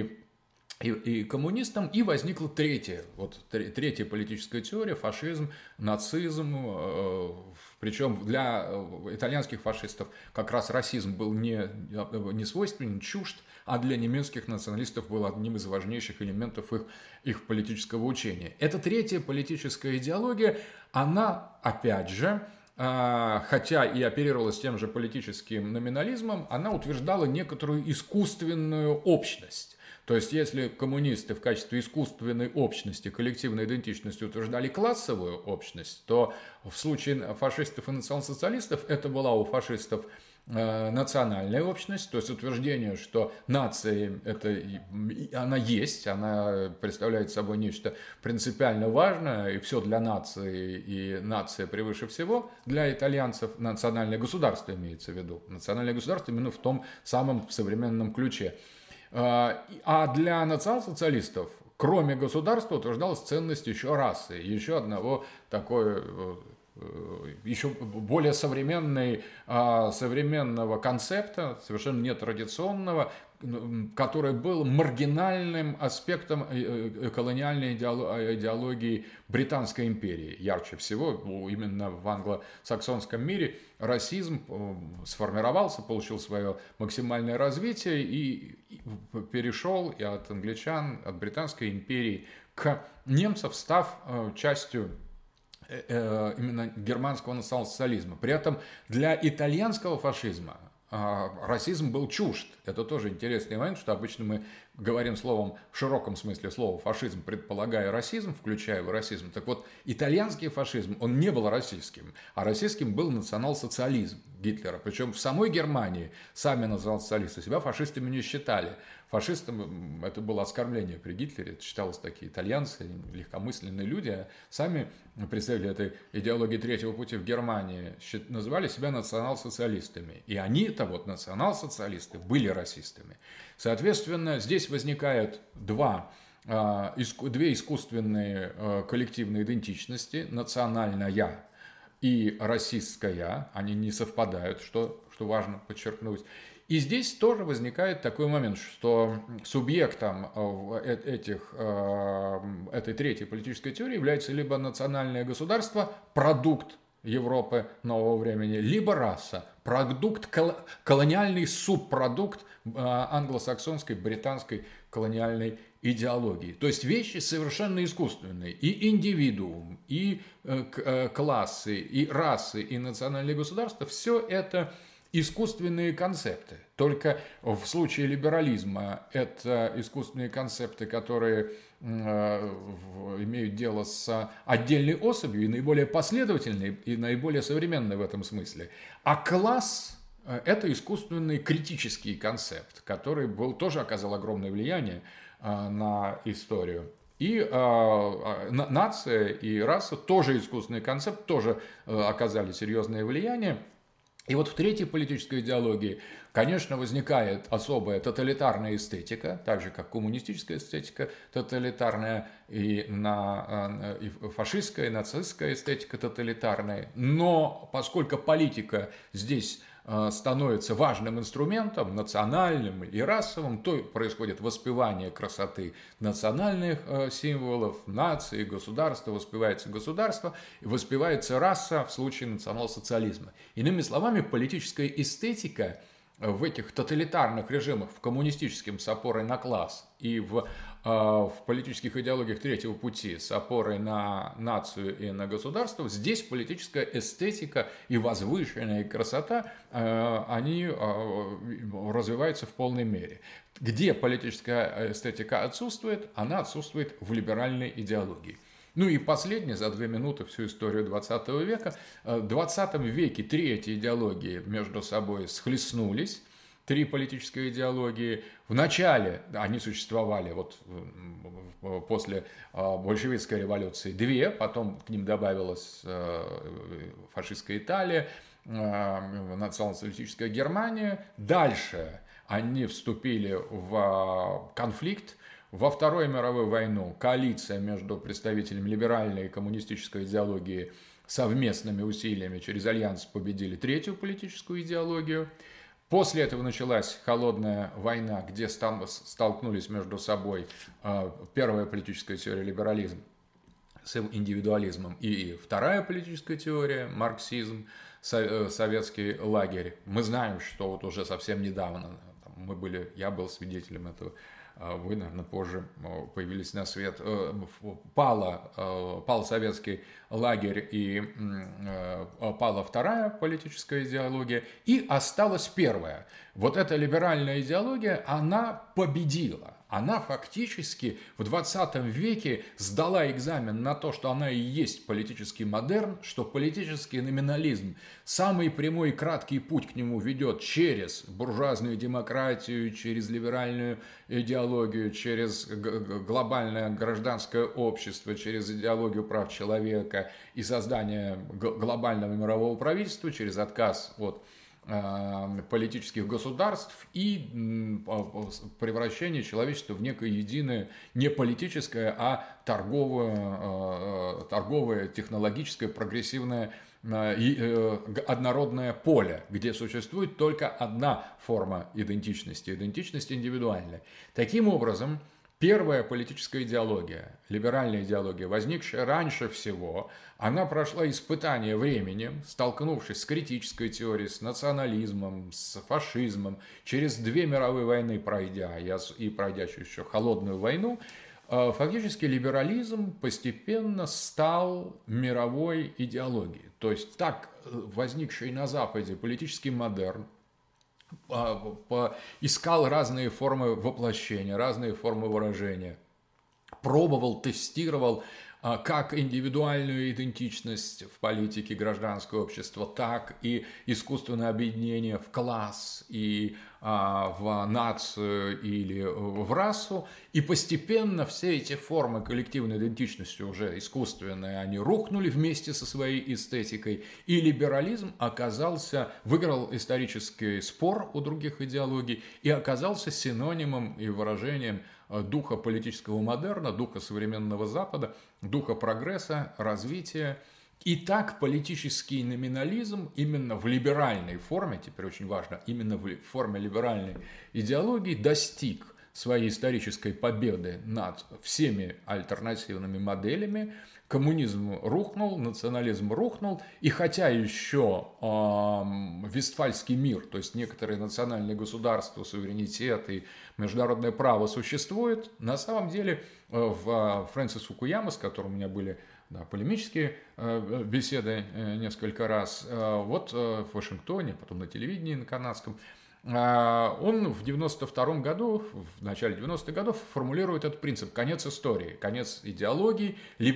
и коммунистам, и возникла третья политическая теория, фашизм, нацизм. Причем для итальянских фашистов как раз расизм был не свойственен, чужд, а для немецких националистов был одним из важнейших элементов их политического учения. Эта третья политическая идеология, она, опять же, хотя и оперировала с тем же политическим номинализмом, она утверждала некоторую искусственную общность. То есть, если коммунисты в качестве искусственной общности, коллективной идентичности утверждали классовую общность, то в случае фашистов и национал-социалистов это была у фашистов национальная общность, то есть утверждение, что нация она есть, она представляет собой нечто принципиально важное, и все для нации, и нация превыше всего. Для итальянцев национальное государство имеется в виду. Национальное государство именно в том самом современном ключе. А для национал-социалистов, кроме государства, утверждалась ценность еще расы, еще одного еще более современного концепта, совершенно нетрадиционного, который был маргинальным аспектом колониальной идеологии Британской империи. Ярче всего именно в англосаксонском мире расизм сформировался, получил свое максимальное развитие и перешел и от англичан, от Британской империи к немцам, став частью именно германского национал-социализма. При этом для итальянского фашизма расизм был чужд. Это тоже интересный момент, что обычно мы говорим словом, в широком смысле слова фашизм, предполагая расизм, включая расизм. Так вот, итальянский фашизм, он не был российским, а российским был национал-социализм Гитлера. Причем в самой Германии сами национал-социалисты себя фашистами не считали. Фашистам это было оскорбление при Гитлере, это считалось такие итальянцы, легкомысленные люди, сами представители этой идеологии третьего пути в Германии называли себя национал-социалистами. И они-то, национал-социалисты, были расистами. Соответственно, здесь возникают две искусственные коллективные идентичности, национальная и расистская, они не совпадают, что важно подчеркнуть. И здесь тоже возникает такой момент, что субъектом этой третьей политической теории является либо национальное государство, продукт Европы нового времени, либо раса, продукт, колониальный субпродукт англосаксонской, британской колониальной идеологии. То есть вещи совершенно искусственные. И индивидуум, и классы, и расы, и национальные государства – все это искусственные концепты. Только в случае либерализма это искусственные концепты, которые имеют дело с отдельной особью и наиболее последовательные, и наиболее современные в этом смысле. А класс – это искусственный критический концепт, который тоже оказал огромное влияние на историю. И нация и раса тоже искусственный концепт, тоже оказали серьезное влияние. И вот в третьей политической идеологии, конечно, возникает особая тоталитарная эстетика, так же как коммунистическая эстетика тоталитарная, и фашистская, и нацистская эстетика тоталитарная. Но поскольку политика здесь становится важным инструментом, национальным и расовым, то происходит воспевание красоты национальных символов, нации, государства, воспевается государство, и воспевается раса в случае национал-социализма. Иными словами, политическая эстетика в этих тоталитарных режимах, в коммунистическом с опорой на класс и в политических идеологиях третьего пути с опорой на нацию и на государство, здесь политическая эстетика и возвышенная красота, они развиваются в полной мере. Где политическая эстетика отсутствует, она отсутствует в либеральной идеологии. Ну и последнее, за 2 минуты всю историю 20 века. В 20 веке 3 эти идеологии между собой схлестнулись. 3 политические идеологии. Вначале они существовали вот после большевистской революции 2, потом к ним добавилась фашистская Италия, национал-социалистическая Германия. Дальше они вступили в конфликт. Во Вторую мировую войну коалиция между представителями либеральной и коммунистической идеологии совместными усилиями через альянс победили 3-ю политическую идеологию. После этого началась холодная война, где столкнулись между собой первая политическая теория либерализм с индивидуализмом и вторая политическая теория марксизм, советский лагерь. Мы знаем, что вот уже совсем недавно я был свидетелем этого. Вы, наверное, позже появились на свет. Пал советский лагерь и пала вторая политическая идеология, и осталась первая. Вот эта либеральная идеология, она победила. Она фактически в 20 веке сдала экзамен на то, что она и есть политический модерн, что политический номинализм, самый прямой и краткий путь к нему ведет через буржуазную демократию, через либеральную идеологию, через глобальное гражданское общество, через идеологию прав человека и создание глобального мирового правительства, через отказ от политических государств и превращение человечества в некое единое, не политическое, а торговое, технологическое, прогрессивное однородное поле, где существует только одна форма идентичность индивидуальная. Таким образом, первая политическая идеология, либеральная идеология, возникшая раньше всего, она прошла испытание временем, столкнувшись с критической теорией, с национализмом, с фашизмом, через 2 мировые войны пройдя и пройдящую еще холодную войну, фактически либерализм постепенно стал мировой идеологией. То есть так возникший на Западе политический модерн искал разные формы воплощения, разные формы выражения, пробовал, тестировал как индивидуальную идентичность в политике гражданского общества, так и искусственное объединение в класс и в нацию или в расу. И постепенно все эти формы коллективной идентичности уже искусственные, они рухнули вместе со своей эстетикой. И либерализм выиграл исторический спор у других идеологий и оказался синонимом и выражением духа политического модерна, духа современного Запада, духа прогресса, развития Итак, политический номинализм именно в либеральной форме, теперь очень важно, именно в форме либеральной идеологии достиг своей исторической победы над всеми альтернативными моделями. Коммунизм рухнул, национализм рухнул, и хотя еще Вестфальский мир, то есть некоторые национальные государства, суверенитет и международное право существует, на самом деле Фрэнсис Фукуяма, с которым у меня были полемические беседы несколько раз, вот в Вашингтоне, потом на телевидении на канадском, он в 92-м году, в начале 90-х годов формулирует этот принцип: конец истории, конец идеологии.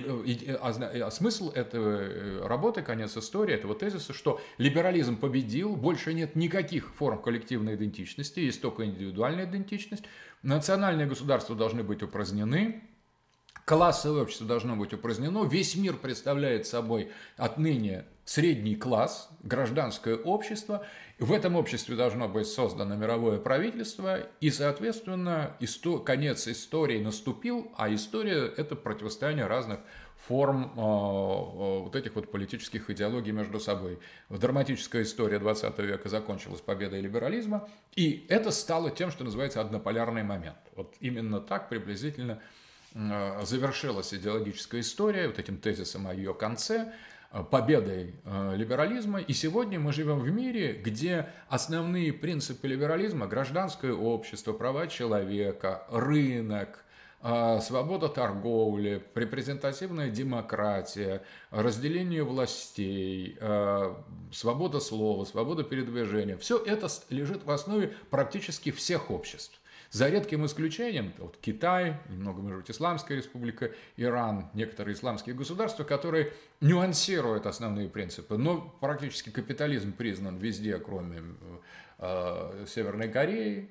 А смысл этой работы, конец истории, этого тезиса, что либерализм победил, больше нет никаких форм коллективной идентичности, есть только индивидуальная идентичность, национальные государства должны быть упразднены, классовое общество должно быть упразднено, весь мир представляет собой отныне средний класс, гражданское общество, в этом обществе должно быть создано мировое правительство, и, соответственно, конец истории наступил, а история – это противостояние разных форм вот этих вот политических идеологий между собой. Драматическая история 20 века закончилась победой либерализма, и это стало тем, что называется однополярный момент. Вот именно так приблизительно завершилась идеологическая история вот этим тезисом о ее конце, победой либерализма. И сегодня мы живем в мире, где основные принципы либерализма – гражданское общество, права человека, рынок, свобода торговли, репрезентативная демократия, разделение властей, свобода слова, свобода передвижения – все это лежит в основе практически всех обществ. За редким исключением, вот Китай, немного, может быть, Исламская республика, Иран, некоторые исламские государства, которые нюансируют основные принципы, но практически капитализм признан везде, кроме Северной Кореи,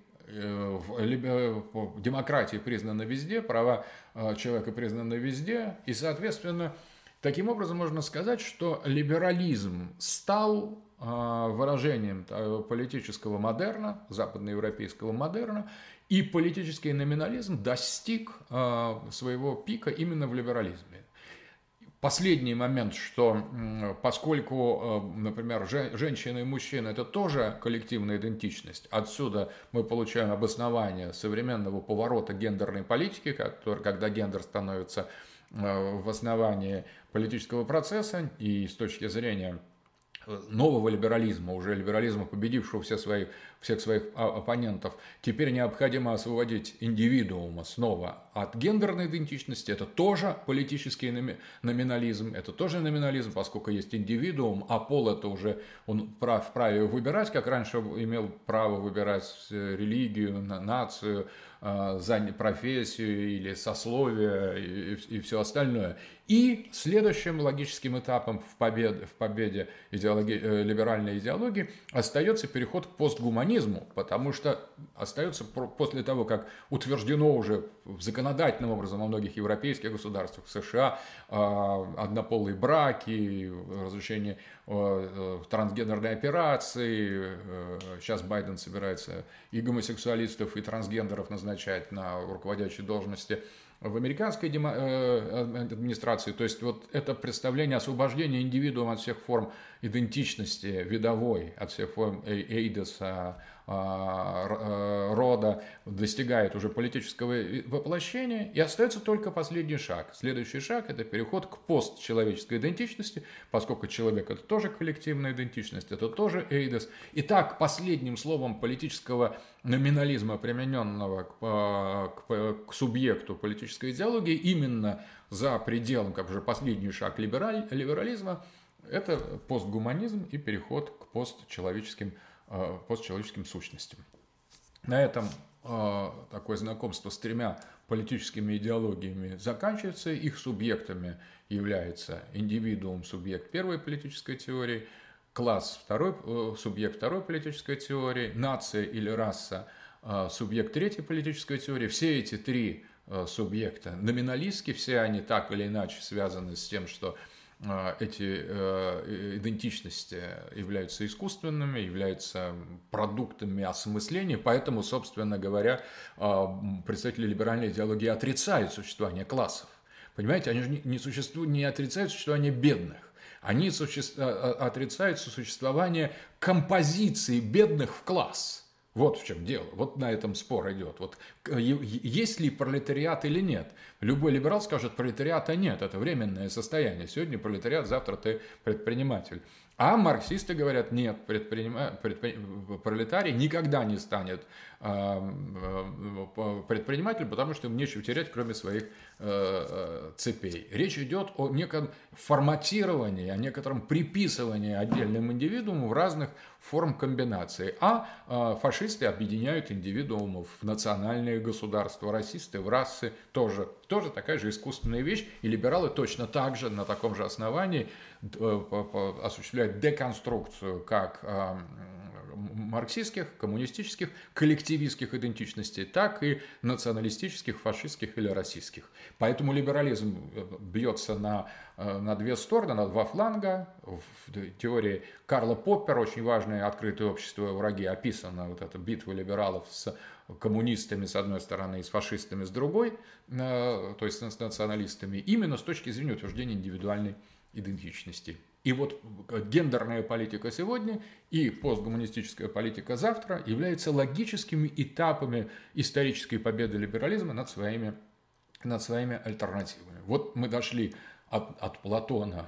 демократия признана везде, права человека признаны везде, и, соответственно, таким образом можно сказать, что либерализм стал выражением политического модерна, западноевропейского модерна, и политический номинализм достиг своего пика именно в либерализме. Последний момент, что поскольку, например, женщина и мужчина – это тоже коллективная идентичность, отсюда мы получаем обоснование современного поворота гендерной политики, когда гендер становится в основании политического процесса, и с точки зрения нового либерализма, уже либерализма, победившего всех своих оппонентов, теперь необходимо освободить индивидуума снова от гендерной идентичности. Это тоже политический номинализм, это тоже номинализм, поскольку есть индивидуум, а пол это уже он вправе выбирать, как раньше имел право выбирать религию, нацию, профессию или сословие и все остальное. И следующим логическим этапом в победе либеральной идеологии остается переход к постгуманизму, потому что остается после того, как утверждено уже законодательным образом во многих европейских государствах, в США, однополые браки, разрешение трансгендерной операции, сейчас Байден собирается и гомосексуалистов, и трансгендеров назначать на руководящие должности в американской администрации. То есть вот это представление освобождения индивидуума от всех форм идентичности видовой, от всех форм эйдоса, рода, достигает уже политического воплощения, и остается только последний шаг. Следующий шаг – это переход к постчеловеческой идентичности, поскольку человек – это тоже коллективная идентичность, это тоже эйдос. Итак, последним словом политического номинализма, примененного к субъекту политической идеологии, именно за пределом, как уже последний шаг либерализма, это постгуманизм и переход к постчеловеческим сущностям. На этом такое знакомство с тремя политическими идеологиями заканчивается. Их субъектами является индивидуум, субъект первой политической теории, класс, субъект второй политической теории, нация или раса, субъект третьей политической теории. Все эти три субъекта номиналистские, все они так или иначе связаны с тем, что эти идентичности являются искусственными, являются продуктами осмысления, поэтому, собственно говоря, представители либеральной идеологии отрицают существование классов. Понимаете, они же не отрицают существование бедных. Они отрицают существование композиции бедных в класс. Вот в чем дело, вот на этом спор идет. Вот, есть ли пролетариат или нет? Любой либерал скажет, пролетариата нет, это временное состояние. Сегодня пролетариат, завтра ты предприниматель. А марксисты говорят, нет, пролетарий никогда не станет предпринимателем, потому что ему нечего терять, кроме своих цепей. Речь идет о неком форматировании, о некотором приписывании отдельным индивидуумам разных форм комбинации. А фашисты объединяют индивидуумов в национальные государства, расисты в расы, тоже такая же искусственная вещь. И либералы точно так же, на таком же основании осуществляют деконструкцию как марксистских, коммунистических, коллективистских идентичностей, так и националистических, фашистских или российских. Поэтому либерализм бьется на две стороны, на два фланга. В теории Карла Поппера, очень важное «Открытое общество и враги», описана вот эта битва либералов с коммунистами с одной стороны и с фашистами с другой, то есть с националистами, именно с точки зрения утверждения индивидуальной идентичности. И вот гендерная политика сегодня и постгуманистическая политика завтра являются логическими этапами исторической победы либерализма над своими альтернативами. Вот мы дошли от Платона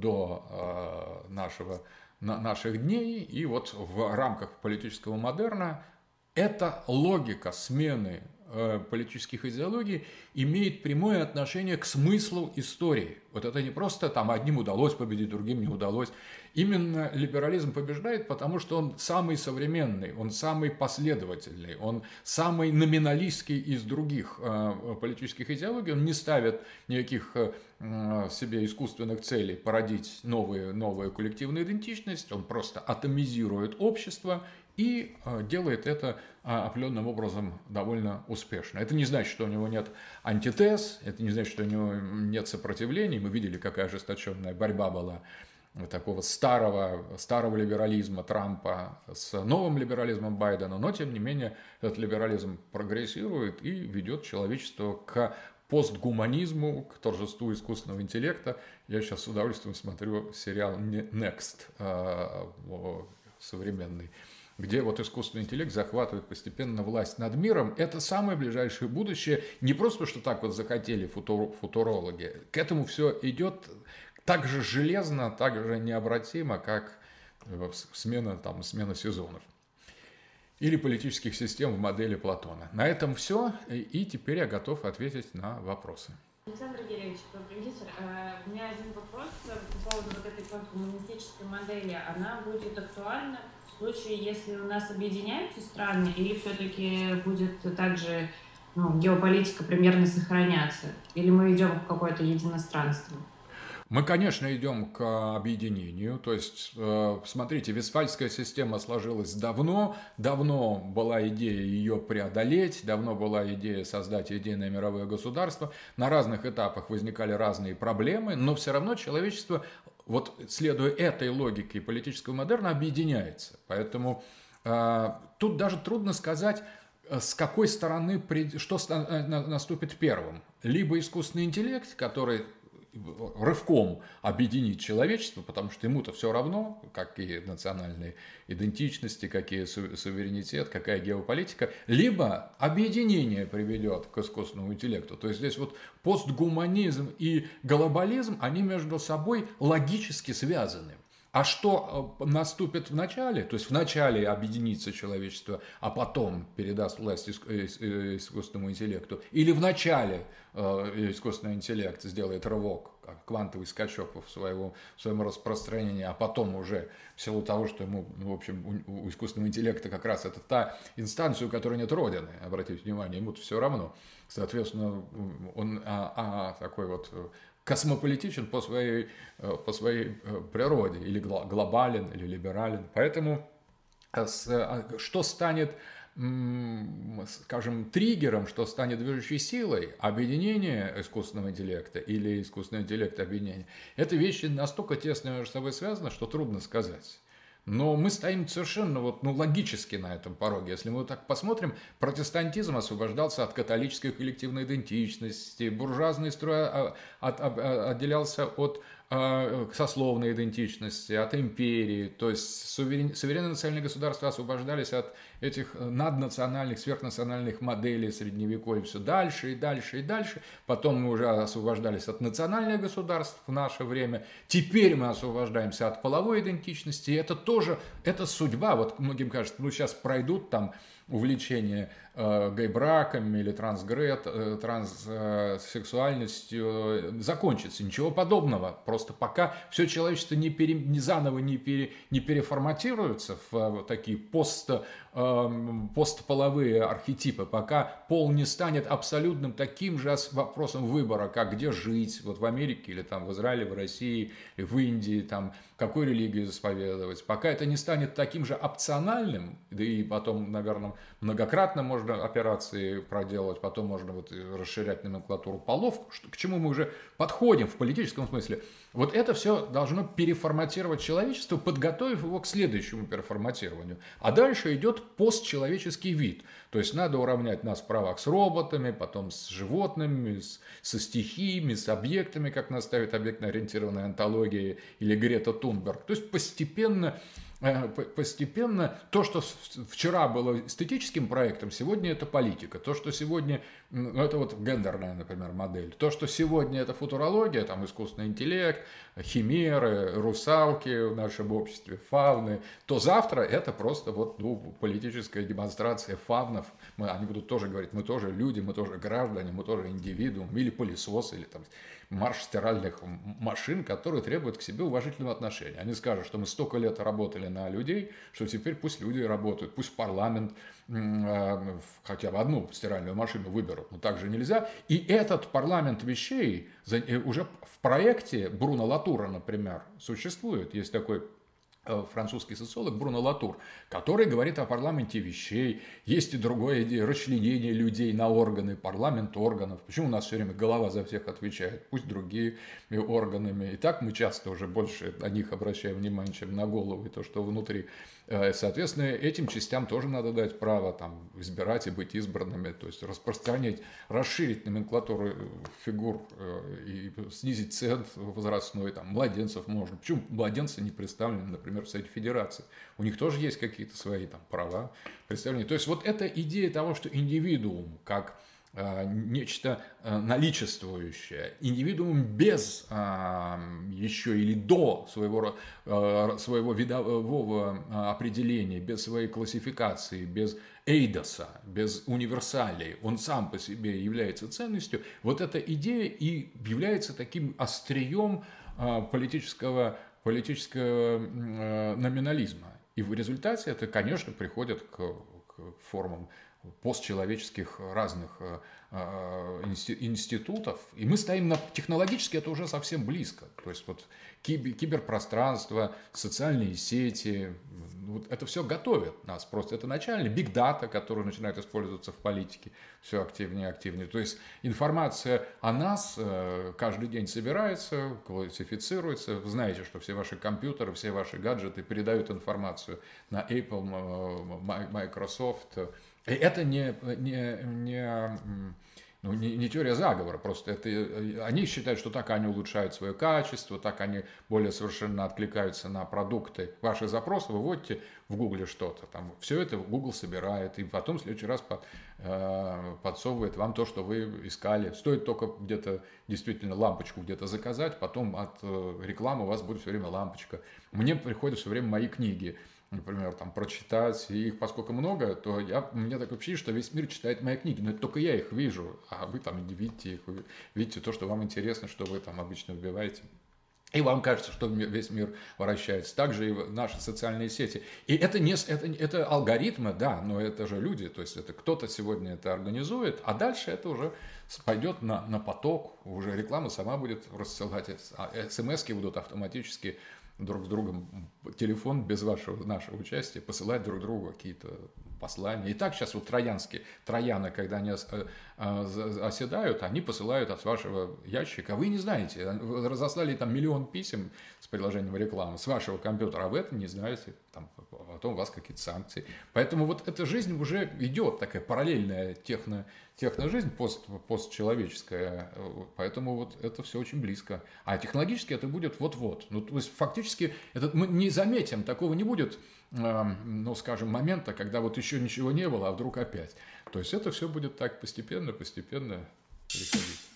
до наших дней, и вот в рамках политического модерна эта логика смены политических идеологий имеет прямое отношение к смыслу истории. Вот это не просто там одним удалось победить, другим не удалось. Именно либерализм побеждает, потому что он самый современный, он самый последовательный, он самый номиналистский из других политических идеологий. Он не ставит никаких себе искусственных целей породить новую коллективную идентичность, он просто атомизирует общество и делает это определенным образом довольно успешно. Это не значит, что у него нет антитез, это не значит, что у него нет сопротивлений. Мы видели, какая ожесточенная борьба была такого старого либерализма Трампа с новым либерализмом Байдена, но тем не менее этот либерализм прогрессирует и ведет человечество к постгуманизму, к торжеству искусственного интеллекта. Я сейчас с удовольствием смотрю сериал Next современный, где вот искусственный интеллект захватывает постепенно власть над миром. Это самое ближайшее будущее. Не просто, что так вот захотели футурологи. К этому все идет так же железно, так же необратимо, как смена сезонов. Или политических систем в модели Платона. На этом все. И теперь я готов ответить на вопросы. Александр Георгиевич, добрый вечер. У меня один вопрос по поводу вот этой посткоммунистической модели. Она будет актуальна в случае, если у нас объединяются страны, или все-таки будет также геополитика примерно сохраняться? Или мы идем в какое-то единостранство? Мы, конечно, идем к объединению. То есть, смотрите, Вестфальская система сложилась давно была идея ее преодолеть, давно была идея создать единое мировое государство. На разных этапах возникали разные проблемы, но все равно человечество, вот следуя этой логике политического модерна, объединяется. Поэтому тут даже трудно сказать, с какой стороны, что наступит первым. Либо искусственный интеллект, который рывком объединить человечество, потому что ему-то все равно, какие национальные идентичности, какие суверенитет, какая геополитика, либо объединение приведет к искусственному интеллекту. То есть здесь вот постгуманизм и глобализм, они между собой логически связаны. А что наступит в начале? То есть в начале объединится человечество, а потом передаст власть искусственному интеллекту? Или в начале искусственный интеллект сделает рывок, квантовый скачок в своем распространении, а потом уже в силу того, что ему, в общем, у искусственного интеллекта как раз это та инстанция, у которой нет родины, обратите внимание, ему-то все равно. Соответственно, он такой вот космополитичен по своей природе, или глобален, или либерален. Поэтому что станет, скажем, триггером, что станет движущей силой объединения искусственного интеллекта или искусственного интеллекта объединения, это вещи настолько тесно между собой связаны, что трудно сказать. Но мы стоим совершенно логически на этом пороге. Если мы так посмотрим, протестантизм освобождался от католической коллективной идентичности, буржуазный строй отделялся от сословной идентичности, от империи. То есть суверенные национальные государства освобождались от этих наднациональных, сверхнациональных моделей средневековья все дальше и дальше и дальше. Потом мы уже освобождались от национальных государств в наше время. Теперь мы освобождаемся от половой идентичности. И это тоже, это судьба. Вот многим кажется, ну сейчас пройдут там увлечение гей-браками или транссексуальностью закончится. Ничего подобного. Просто пока все человечество заново не переформатируется в такие постполовые архетипы, пока пол не станет абсолютным таким же вопросом выбора, как где жить, вот в Америке или там в Израиле, в России, в Индии, там, какую религию исповедовать, пока это не станет таким же опциональным, да и потом, наверное, многократно можно операции проделать, потом можно вот расширять номенклатуру полов, к чему мы уже подходим в политическом смысле. Вот это все должно переформатировать человечество, подготовив его к следующему переформатированию. А дальше идет постчеловеческий вид. То есть надо уравнять нас в правах с роботами, потом с животными, со стихиями, с объектами, как нас ставит объектно-ориентированная онтология или Грета Тунберг. То есть постепенно то, что вчера было эстетическим проектом, сегодня это политика. То, что сегодня, ну, это вот гендерная, например, модель. То, что сегодня это футурология, там искусственный интеллект, химеры, русалки в нашем обществе, фауны, то завтра это просто вот, политическая демонстрация фавнов. Они будут тоже говорить, мы тоже люди, мы тоже граждане, мы тоже индивидуум, или пылесос, или там марш стиральных машин, которые требуют к себе уважительного отношения. Они скажут, что мы столько лет работали на людей, что теперь пусть люди работают, пусть парламент хотя бы одну стиральную машину выберут, но так же нельзя. И этот парламент вещей уже в проекте Бруно Латура, например, существует. Есть такой французский социолог Бруно Латур, который говорит о парламенте вещей. Есть и другое расчленение людей на органы, парламент органов. Почему у нас все время голова за всех отвечает? Пусть другие органами. И так мы часто уже больше на них обращаем внимание, чем на голову и то, что внутри. Соответственно, этим частям тоже надо дать право там, избирать и быть избранными, то есть распространять, расширить номенклатуру фигур и снизить ценз возрастной. Там, младенцев можно. Почему младенцы не представлены, например, в Совете Федерации? У них тоже есть какие-то свои там, права, представления. То есть вот эта идея того, что индивидуум как нечто наличествующее, индивидуум без еще или до своего видового определения, без своей классификации, без эйдоса, без универсалей, он сам по себе является ценностью, вот эта идея и является таким острием политического номинализма. И в результате это, конечно, приходит к формам постчеловеческих разных институтов, и мы стоим технологически это уже совсем близко. То есть вот киберпространство, социальные сети, вот это все готовит нас. Просто это начальный big data, который начинает использоваться в политике все активнее и активнее. То есть информация о нас каждый день собирается, классифицируется. Вы знаете, что все ваши компьютеры, все ваши гаджеты передают информацию на Apple, Microsoft. И это не теория заговора, просто это, они считают, что так они улучшают свое качество, так они более совершенно откликаются на продукты. Ваши запросы вы вводите в Гугле что-то, там, все это Google собирает, и потом в следующий раз подсовывает вам то, что вы искали. Стоит только где-то действительно лампочку где-то заказать, потом от рекламы у вас будет все время лампочка. Мне приходят все время мои книги, например, там, прочитать, и их поскольку много, то у меня такое ощущение, что весь мир читает мои книги, но это только я их вижу, а вы там видите их, вы видите то, что вам интересно, что вы там обычно вбиваете. И вам кажется, что весь мир вращается. Также и наши социальные сети. И это алгоритмы, да, но это же люди. То есть это кто-то сегодня это организует, а дальше это уже пойдет на поток. Уже реклама сама будет рассылать. СМС-ки будут автоматически друг с другом, телефон без нашего участия, посылать друг другу какие-то послания. И так сейчас вот трояны, когда они оседают, они посылают от вашего ящика. Вы не знаете, вы разослали там миллион писем с приложением рекламы с вашего компьютера, а вы это не знаете. Там, потом у вас какие-то санкции. Поэтому вот эта жизнь уже идет, такая параллельная техножизнь, постчеловеческая. Поэтому вот это все очень близко. А технологически это будет вот-вот. Ну, то есть фактически мы не заметим, такого не будет, ну, скажем, момента, когда вот еще ничего не было, а вдруг опять. То есть это все будет так постепенно приходить.